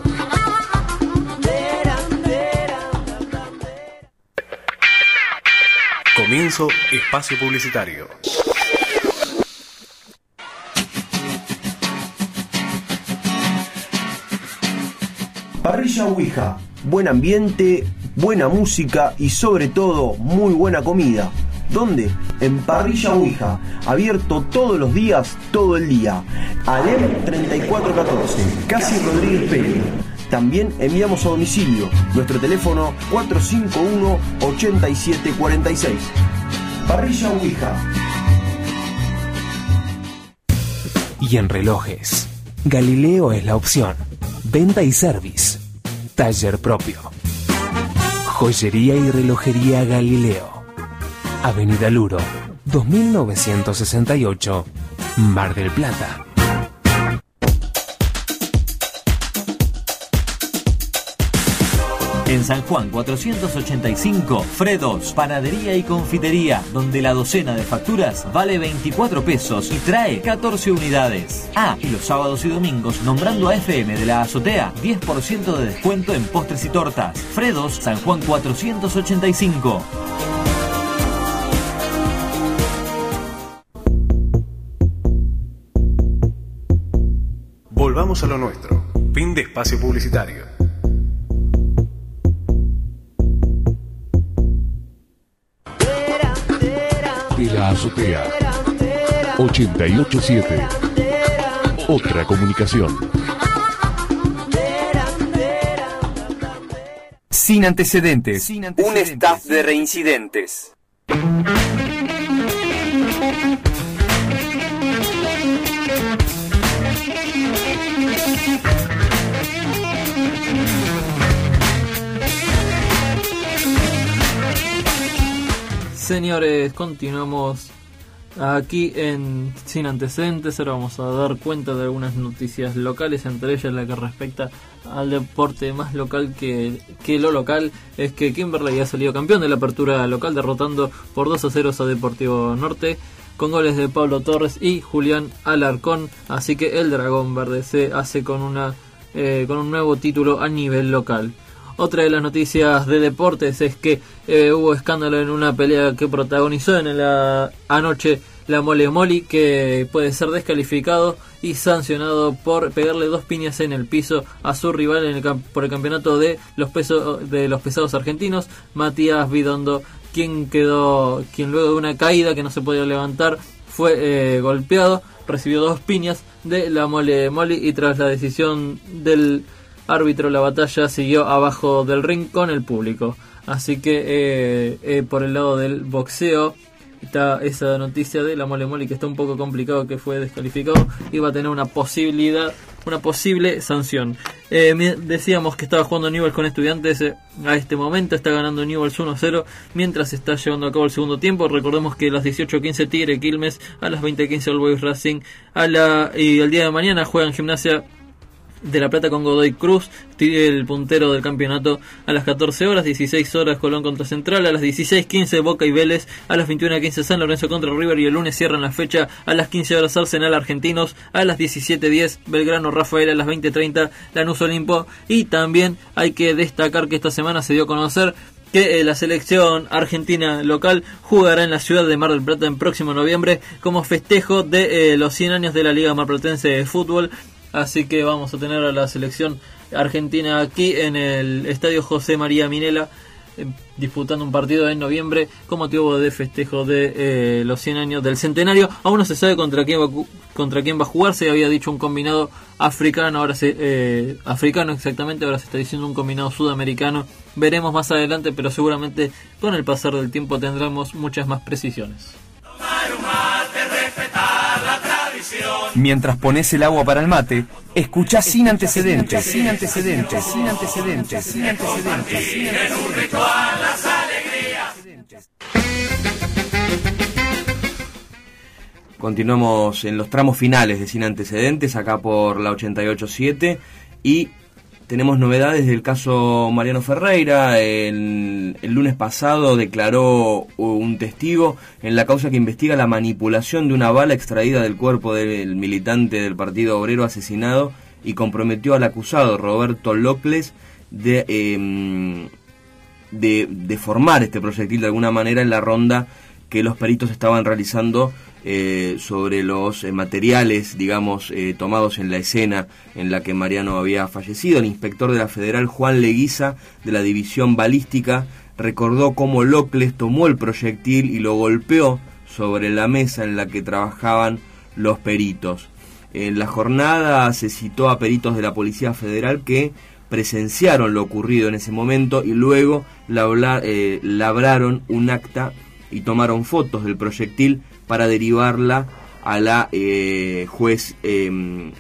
Comienzo espacio publicitario. Parrilla Ouija, buen ambiente, buena música y sobre todo muy buena comida. ¿Dónde? En Parrilla Ouija, abierto todos los días, todo el día. Alem treinta y cuatro catorce, Casi Rodríguez Pérez. También enviamos a domicilio. Nuestro teléfono cuatro cinco uno, ocho siete cuatro seis. Parrilla Ouija. Y en relojes, Galileo es la opción. Venta y service. Taller propio. Joyería y relojería Galileo. Avenida Luro, dos mil novecientos sesenta y ocho, Mar del Plata. En San Juan cuatrocientos ochenta y cinco, Fredos, panadería y confitería, donde la docena de facturas vale veinticuatro pesos y trae catorce unidades. Ah, y los sábados y domingos, nombrando a F M de la azotea, diez por ciento de descuento en postres y tortas. Fredos, San Juan cuatrocientos ochenta y cinco. Volvamos a lo nuestro. Fin de espacio publicitario. De la azotea. ochenta y ocho siete. Otra comunicación. Sin antecedentes. Sin antecedentes. Un staff de reincidentes. Señores, continuamos aquí en Sin Antecedentes. Ahora vamos a dar cuenta de algunas noticias locales, entre ellas la que respecta al deporte más local que, que lo local. Es que Kimberley ha salido campeón de la apertura local, derrotando por dos a cero a Deportivo Norte, con goles de Pablo Torres y Julián Alarcón. Así que el Dragón Verde se hace con, una, eh, con un nuevo título a nivel local. Otra de las noticias de deportes es que eh, hubo escándalo en una pelea que protagonizó en la anoche la Mole Moli, que puede ser descalificado y sancionado por pegarle dos piñas en el piso a su rival en el, por el campeonato de los pesos de los pesados argentinos, Matías Bidondo, quien quedó, quien luego de una caída que no se podía levantar fue eh, golpeado, recibió dos piñas de la Mole Moli y tras la decisión del árbitro la batalla siguió abajo del ring con el público. Así que eh, eh, por el lado del boxeo está esa noticia de la Mole Moli, que está un poco complicado, que fue descalificado y va a tener una posibilidad, una posible sanción. Eh, decíamos que estaba jugando Newell's con Estudiantes eh, a este momento, está ganando Newell's uno a cero mientras está llevando a cabo el segundo tiempo. Recordemos que a las dieciocho quince Tigre Quilmes, a las veinte quince All Boys Racing, a la, y el día de mañana juegan Gimnasia de La Plata con Godoy Cruz, el puntero del campeonato, a las catorce horas, dieciséis horas Colón contra Central, a las dieciséis quince Boca y Vélez, a las veintiuno quince San Lorenzo contra River, y el lunes cierran la fecha a las quince horas Arsenal Argentinos, a las diecisiete diez Belgrano Rafael, a las veinte treinta Lanús Olimpo. Y también hay que destacar que esta semana se dio a conocer que eh, la selección argentina local jugará en la ciudad de Mar del Plata en próximo noviembre como festejo de eh, los cien años de la Liga Marplatense de Fútbol. Así que vamos a tener a la selección argentina aquí en el Estadio José María Minela eh, disputando un partido en noviembre con motivo de festejo de eh, los cien años del centenario. Aún no se sabe contra quién va, contra quién va a jugar. Se había dicho un combinado africano, ahora se eh, africano exactamente, ahora se está diciendo un combinado sudamericano. Veremos más adelante, pero seguramente con el pasar del tiempo tendremos muchas más precisiones. Mientras pones el agua para el mate, escuchá Sin Antecedentes, Sin Antecedentes, Sin Antecedentes, Sin Antecedentes, Sin Antecedentes. Continuamos en los tramos finales de Sin Antecedentes, acá por la ochenta y ocho siete. Y tenemos novedades del caso Mariano Ferreira. El, el lunes pasado declaró un testigo en la causa que investiga la manipulación de una bala extraída del cuerpo del militante del Partido Obrero asesinado y comprometió al acusado Roberto Locles de, eh, de, de formar este proyectil de alguna manera en la ronda que los peritos estaban realizando eh, sobre los eh, materiales, digamos, eh, tomados en la escena en la que Mariano había fallecido. El inspector de la Federal, Juan Leguiza, de la División Balística, recordó cómo Locles tomó el proyectil y lo golpeó sobre la mesa en la que trabajaban los peritos. En la jornada se citó a peritos de la Policía Federal que presenciaron lo ocurrido en ese momento y luego labla, eh, labraron un acta y tomaron fotos del proyectil para derivarla a la eh, juez eh,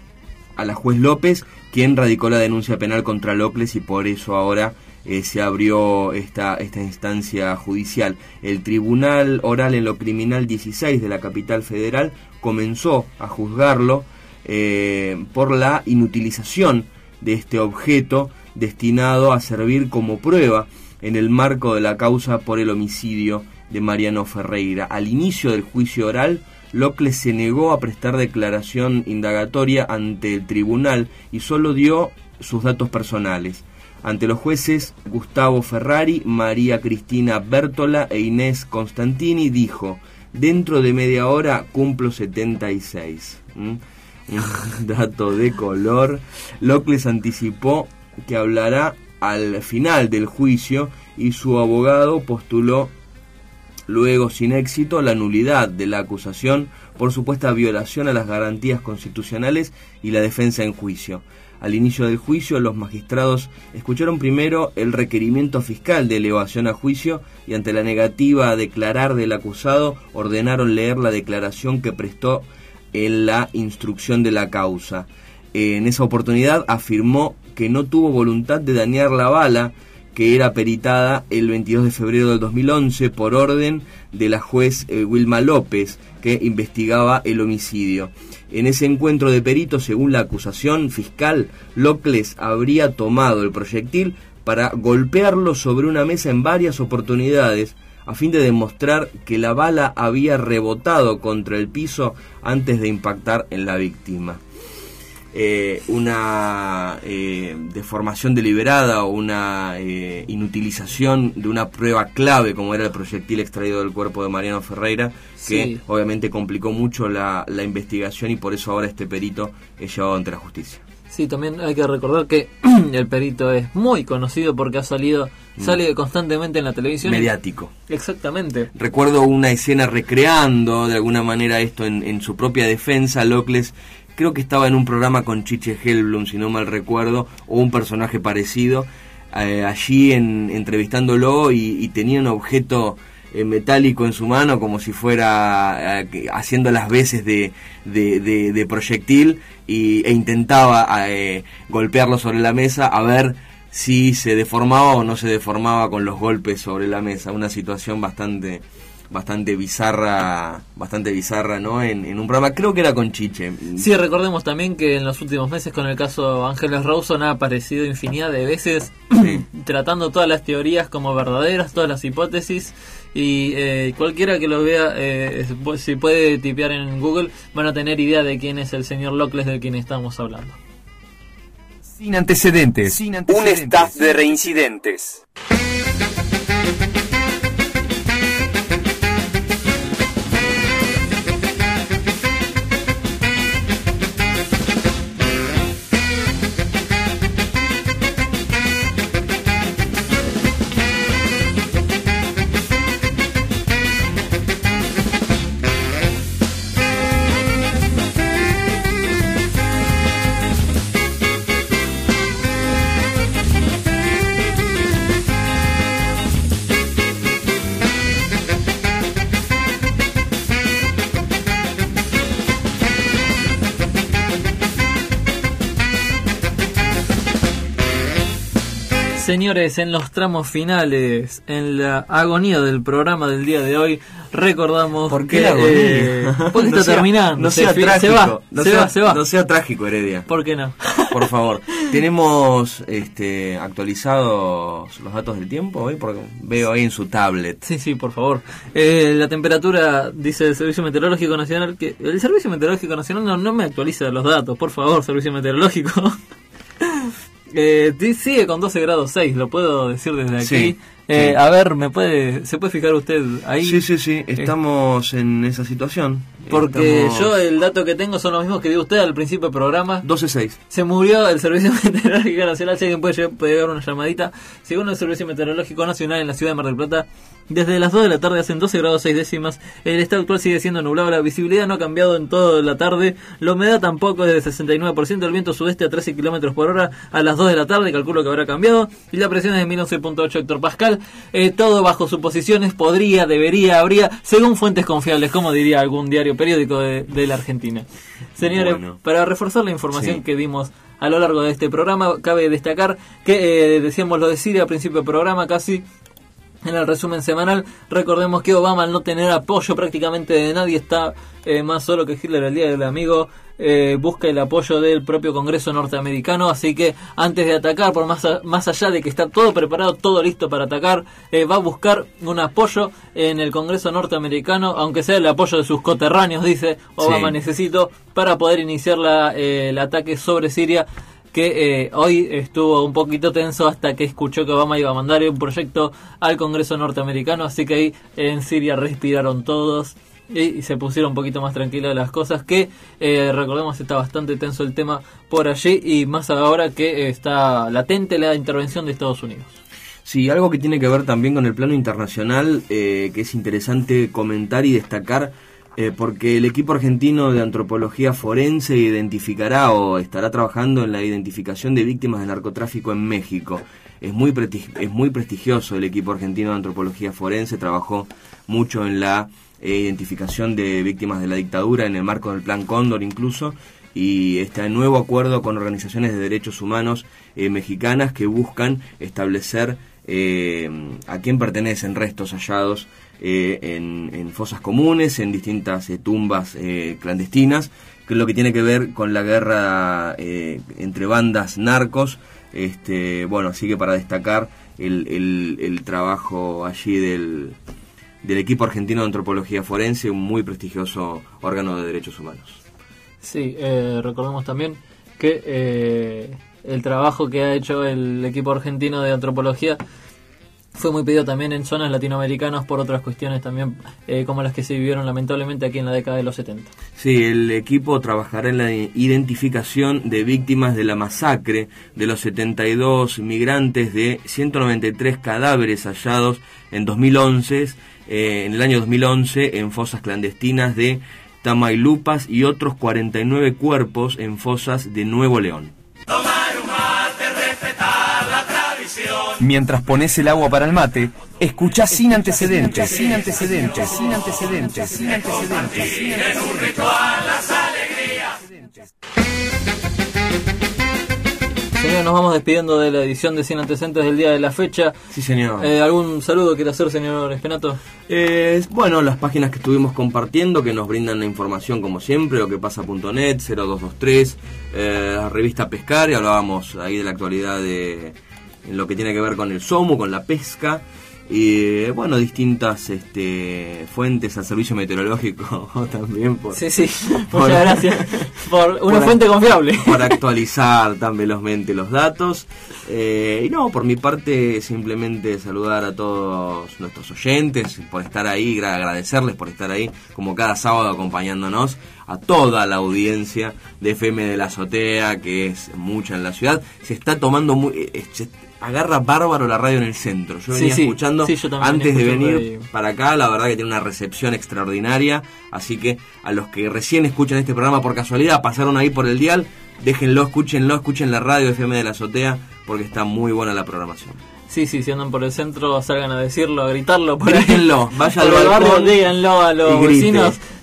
a la juez López, quien radicó la denuncia penal contra Locles y por eso ahora eh, se abrió esta, esta instancia judicial. El Tribunal Oral en lo Criminal dieciséis de la capital federal comenzó a juzgarlo eh, por la inutilización de este objeto destinado a servir como prueba en el marco de la causa por el homicidio de Mariano Ferreira. Al inicio del juicio oral, Locles se negó a prestar declaración indagatoria ante el tribunal y solo dio sus datos personales. Ante los jueces Gustavo Ferrari, María Cristina Bértola e Inés Constantini dijo: dentro de media hora cumplo setenta y seis. ¿Mm? Un dato de color. Locles anticipó que hablará al final del juicio y su abogado postuló luego sin éxito la nulidad de la acusación por supuesta violación a las garantías constitucionales y la defensa en juicio. Al inicio del juicio, los magistrados escucharon primero el requerimiento fiscal de elevación a juicio y ante la negativa a declarar del acusado ordenaron leer la declaración que prestó en la instrucción de la causa. En esa oportunidad afirmó que no tuvo voluntad de dañar la bala, que era peritada el veintidós de febrero del dos mil once por orden de la juez eh, Wilma López, que investigaba el homicidio. En ese encuentro de peritos, según la acusación fiscal, Locles habría tomado el proyectil para golpearlo sobre una mesa en varias oportunidades, a fin de demostrar que la bala había rebotado contra el piso antes de impactar en la víctima. Eh, una eh, deformación deliberada o una eh, inutilización de una prueba clave como era el proyectil extraído del cuerpo de Mariano Ferreira, que sí, obviamente complicó mucho la, la investigación y por eso ahora este perito es llevado ante la justicia. Sí, también hay que recordar que el perito es muy conocido porque ha salido, mm. sale constantemente en la televisión. Mediático. Exactamente. Recuerdo una escena recreando de alguna manera esto en, en su propia defensa. Locles creo que estaba en un programa con Chiche Helblum, si no mal recuerdo, o un personaje parecido, eh, allí en, entrevistándolo y, y tenía un objeto eh, metálico en su mano como si fuera eh, haciendo las veces de, de, de, de proyectil y, e intentaba eh, golpearlo sobre la mesa a ver si se deformaba o no se deformaba con los golpes sobre la mesa. Una situación bastante... bastante bizarra, bastante bizarra, ¿no? En, en un programa, creo que era con Chiche. Sí, recordemos también que en los últimos meses con el caso Ángeles Rawson ha aparecido infinidad de veces sí. tratando todas las teorías como verdaderas, todas las hipótesis y eh, cualquiera que lo vea, eh, si puede tipear en Google, van a tener idea de quién es el señor Locles del quien estamos hablando. Sin antecedentes, Sin antecedentes. Un staff de reincidentes. Señores, en los tramos finales, en la agonía del programa del día de hoy, recordamos ¿Por qué que la eh, porque no está sea, terminando. No se, sea fi- trágico. se va, no se sea, va, se va. No sea trágico, Heredia. ¿Por qué no? Por favor. Tenemos este, actualizados los datos del tiempo hoy, porque veo ahí en su tablet. Sí, sí, por favor. Eh, la temperatura, dice el Servicio Meteorológico Nacional, que el Servicio Meteorológico Nacional no, no me actualiza los datos, por favor, Servicio Meteorológico. eh, sigue con doce grados seis, lo puedo decir desde aquí. Sí, eh, sí. A ver, ¿me puede se puede fijar usted ahí? Sí, sí, sí, estamos eh, en esa situación. Porque estamos... yo el dato que tengo son los mismos que dio usted al principio del programa. doce seis. Se murió el Servicio Meteorológico Nacional. Si alguien puede llegar, puede llegar una llamadita. Según el Servicio Meteorológico Nacional en la ciudad de Mar del Plata, desde las dos de la tarde hacen doce grados seis décimas. El estado actual sigue siendo nublado. La visibilidad no ha cambiado en toda la tarde. La humedad tampoco es de sesenta y nueve por ciento. El viento sudeste a trece kilómetros por hora a las dos de la tarde. Calculo que habrá cambiado. Y la presión es de mil once punto ocho hectopascal. Eh, todo bajo suposiciones. Podría, debería, habría. Según fuentes confiables, como diría algún diario periódico de, de la Argentina. Señores, Bueno. para reforzar la información Sí. que dimos a lo largo de este programa, cabe destacar que eh, decíamos lo de Siria al principio del programa, casi en el resumen semanal. Recordemos que Obama, al no tener apoyo prácticamente de nadie, está eh, más solo que Hitler el día del amigo. Eh, busca el apoyo del propio Congreso norteamericano, así que antes de atacar, por más, a, más allá de que está todo preparado, todo listo para atacar, eh, va a buscar un apoyo en el Congreso norteamericano, aunque sea el apoyo de sus coterráneos, dice Obama, Sí. necesito para poder iniciar la, eh, el ataque sobre Siria, que eh, hoy estuvo un poquito tenso hasta que escuchó que Obama iba a mandar un proyecto al Congreso norteamericano, así que ahí en Siria respiraron todos y se pusieron un poquito más tranquilas las cosas, que eh, recordemos está bastante tenso el tema por allí, y más ahora que eh, está latente la intervención de Estados Unidos. Sí, algo que tiene que ver también con el plano internacional, eh, que es interesante comentar y destacar, eh, porque el equipo argentino de antropología forense identificará o estará trabajando en la identificación de víctimas de narcotráfico en México. Es muy, prestigi- es muy prestigioso el equipo argentino de antropología forense, trabajó mucho en la eh, identificación de víctimas de la dictadura en el marco del Plan Cóndor incluso, y este nuevo acuerdo con organizaciones de derechos humanos eh, mexicanas que buscan establecer eh, a quién pertenecen restos hallados eh, en, en fosas comunes, en distintas eh, tumbas eh, clandestinas, que es lo que tiene que ver con la guerra eh, entre bandas narcos. Este, bueno, así que para destacar el, el, el trabajo allí del, del equipo argentino de antropología forense, un muy prestigioso órgano de derechos humanos. Sí, eh, recordemos también que eh, el trabajo que ha hecho el equipo argentino de antropología fue muy pedido también en zonas latinoamericanas por otras cuestiones también, eh, como las que se vivieron lamentablemente aquí en la década de los setenta. Sí, el equipo trabajará en la identificación de víctimas de la masacre de los setenta y dos migrantes, de ciento noventa y tres cadáveres hallados en dos mil once, eh, en el año dos mil once, en fosas clandestinas de Tamaulipas, y otros cuarenta y nueve cuerpos en fosas de Nuevo León. Mientras pones el agua para el mate, escuchá sin antecedentes, sin antecedentes, sin antecedentes, sin antecedentes, sin antecedentes. Señor, nos vamos despidiendo de la edición de Sin Antecedentes del día de la fecha. Sí, señor. Eh, ¿Algún saludo quiere hacer, señor Espenato? Eh, bueno, las páginas que estuvimos compartiendo, que nos brindan la información como siempre, lo que pasa punto net, cero dos dos tres, eh, la revista Pescar, y hablábamos ahí de la actualidad de en lo que tiene que ver con el SOMU, con la pesca, y bueno, distintas este, fuentes al servicio meteorológico también. Por, sí, sí, por, muchas gracias por una por, fuente confiable. Por actualizar tan velozmente los datos. Eh, y no, por mi parte, simplemente saludar a todos nuestros oyentes por estar ahí, agradecerles por estar ahí, como cada sábado acompañándonos, a toda la audiencia de F M de la Azotea, que es mucha en la ciudad. Se está tomando muy... Eh, se, agarra bárbaro la radio en el centro. Yo venía sí, sí. escuchando Sí, yo antes de venir ahí para acá, la verdad que tiene una recepción extraordinaria, así que a los que recién escuchan este programa por casualidad, pasaron ahí por el dial, déjenlo, escúchenlo, escuchen la radio F M de la Azotea, porque está muy buena la programación. Sí, sí, si andan por el centro, salgan a decirlo, a gritarlo. Por Grítenlo, ahí, vaya por al el balcón, barrio, díganlo a los y grite. vecinos.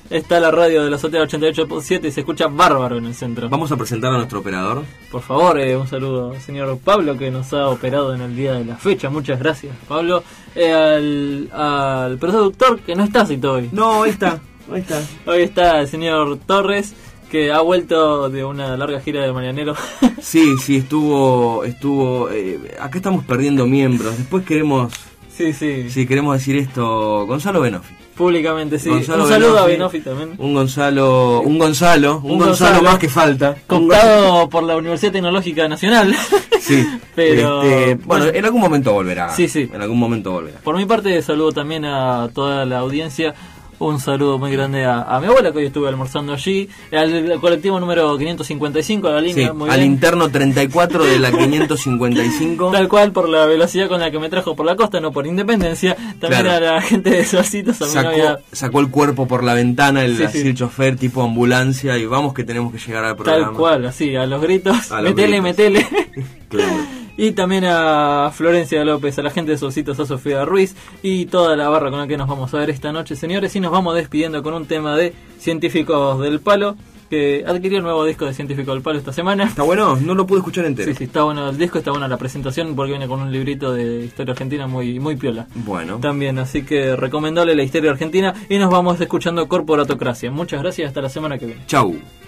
está la radio de la azotea ochenta y ocho punto siete y se escucha bárbaro en el centro. Vamos a presentar a nuestro operador. Por favor, eh, un saludo al señor Pablo que nos ha operado en el día de la fecha. Muchas gracias, Pablo. Eh, al, al productor que no está cito hoy. No, ahí está, ahí está. Hoy está el señor Torres, que ha vuelto de una larga gira de Marianero. Sí, sí, estuvo, estuvo, eh, acá estamos perdiendo miembros, después queremos, sí, sí, sí, queremos decir esto, Gonzalo Benofi. Públicamente, sí. Gonzalo un saludo Benofi, a Benofi también. Un Gonzalo, un Gonzalo, un, un Gonzalo, Gonzalo más que falta. Cooptado por la Universidad Tecnológica Nacional. Sí, pero este, bueno, en algún momento volverá. Sí, sí. En algún momento volverá. Por mi parte, saludo también a toda la audiencia. Un saludo muy grande a, a mi abuela, que hoy estuve almorzando allí, al, al colectivo número quinientos cincuenta y cinco, a la línea, sí, muy al bien. interno treinta y cuatro de la quinientos cincuenta y cinco. Tal cual, por la velocidad con la que me trajo por la costa, no por Independencia. También claro. a la gente de Solcitos, a mi sacó, novia. sacó el cuerpo por la ventana, el, Sí, así sí. el chofer tipo ambulancia, y vamos que tenemos que llegar al programa. Tal cual, así, a los gritos, A los metele, gritos. metele. Claro. Y también a Florencia López, a la gente de Solcitos, a Sofía Ruiz y toda la barra con la que nos vamos a ver esta noche, señores. Y nos vamos despidiendo con un tema de Científicos del Palo, que adquirió el nuevo disco de Científicos del Palo esta semana. ¿Está bueno? No lo pude escuchar entero. Sí, sí, está bueno el disco, está buena la presentación porque viene con un librito de historia argentina muy, muy piola. Bueno. También, así que recomendable la historia argentina y nos vamos escuchando Corporatocracia. Muchas gracias, hasta la semana que viene. Chau.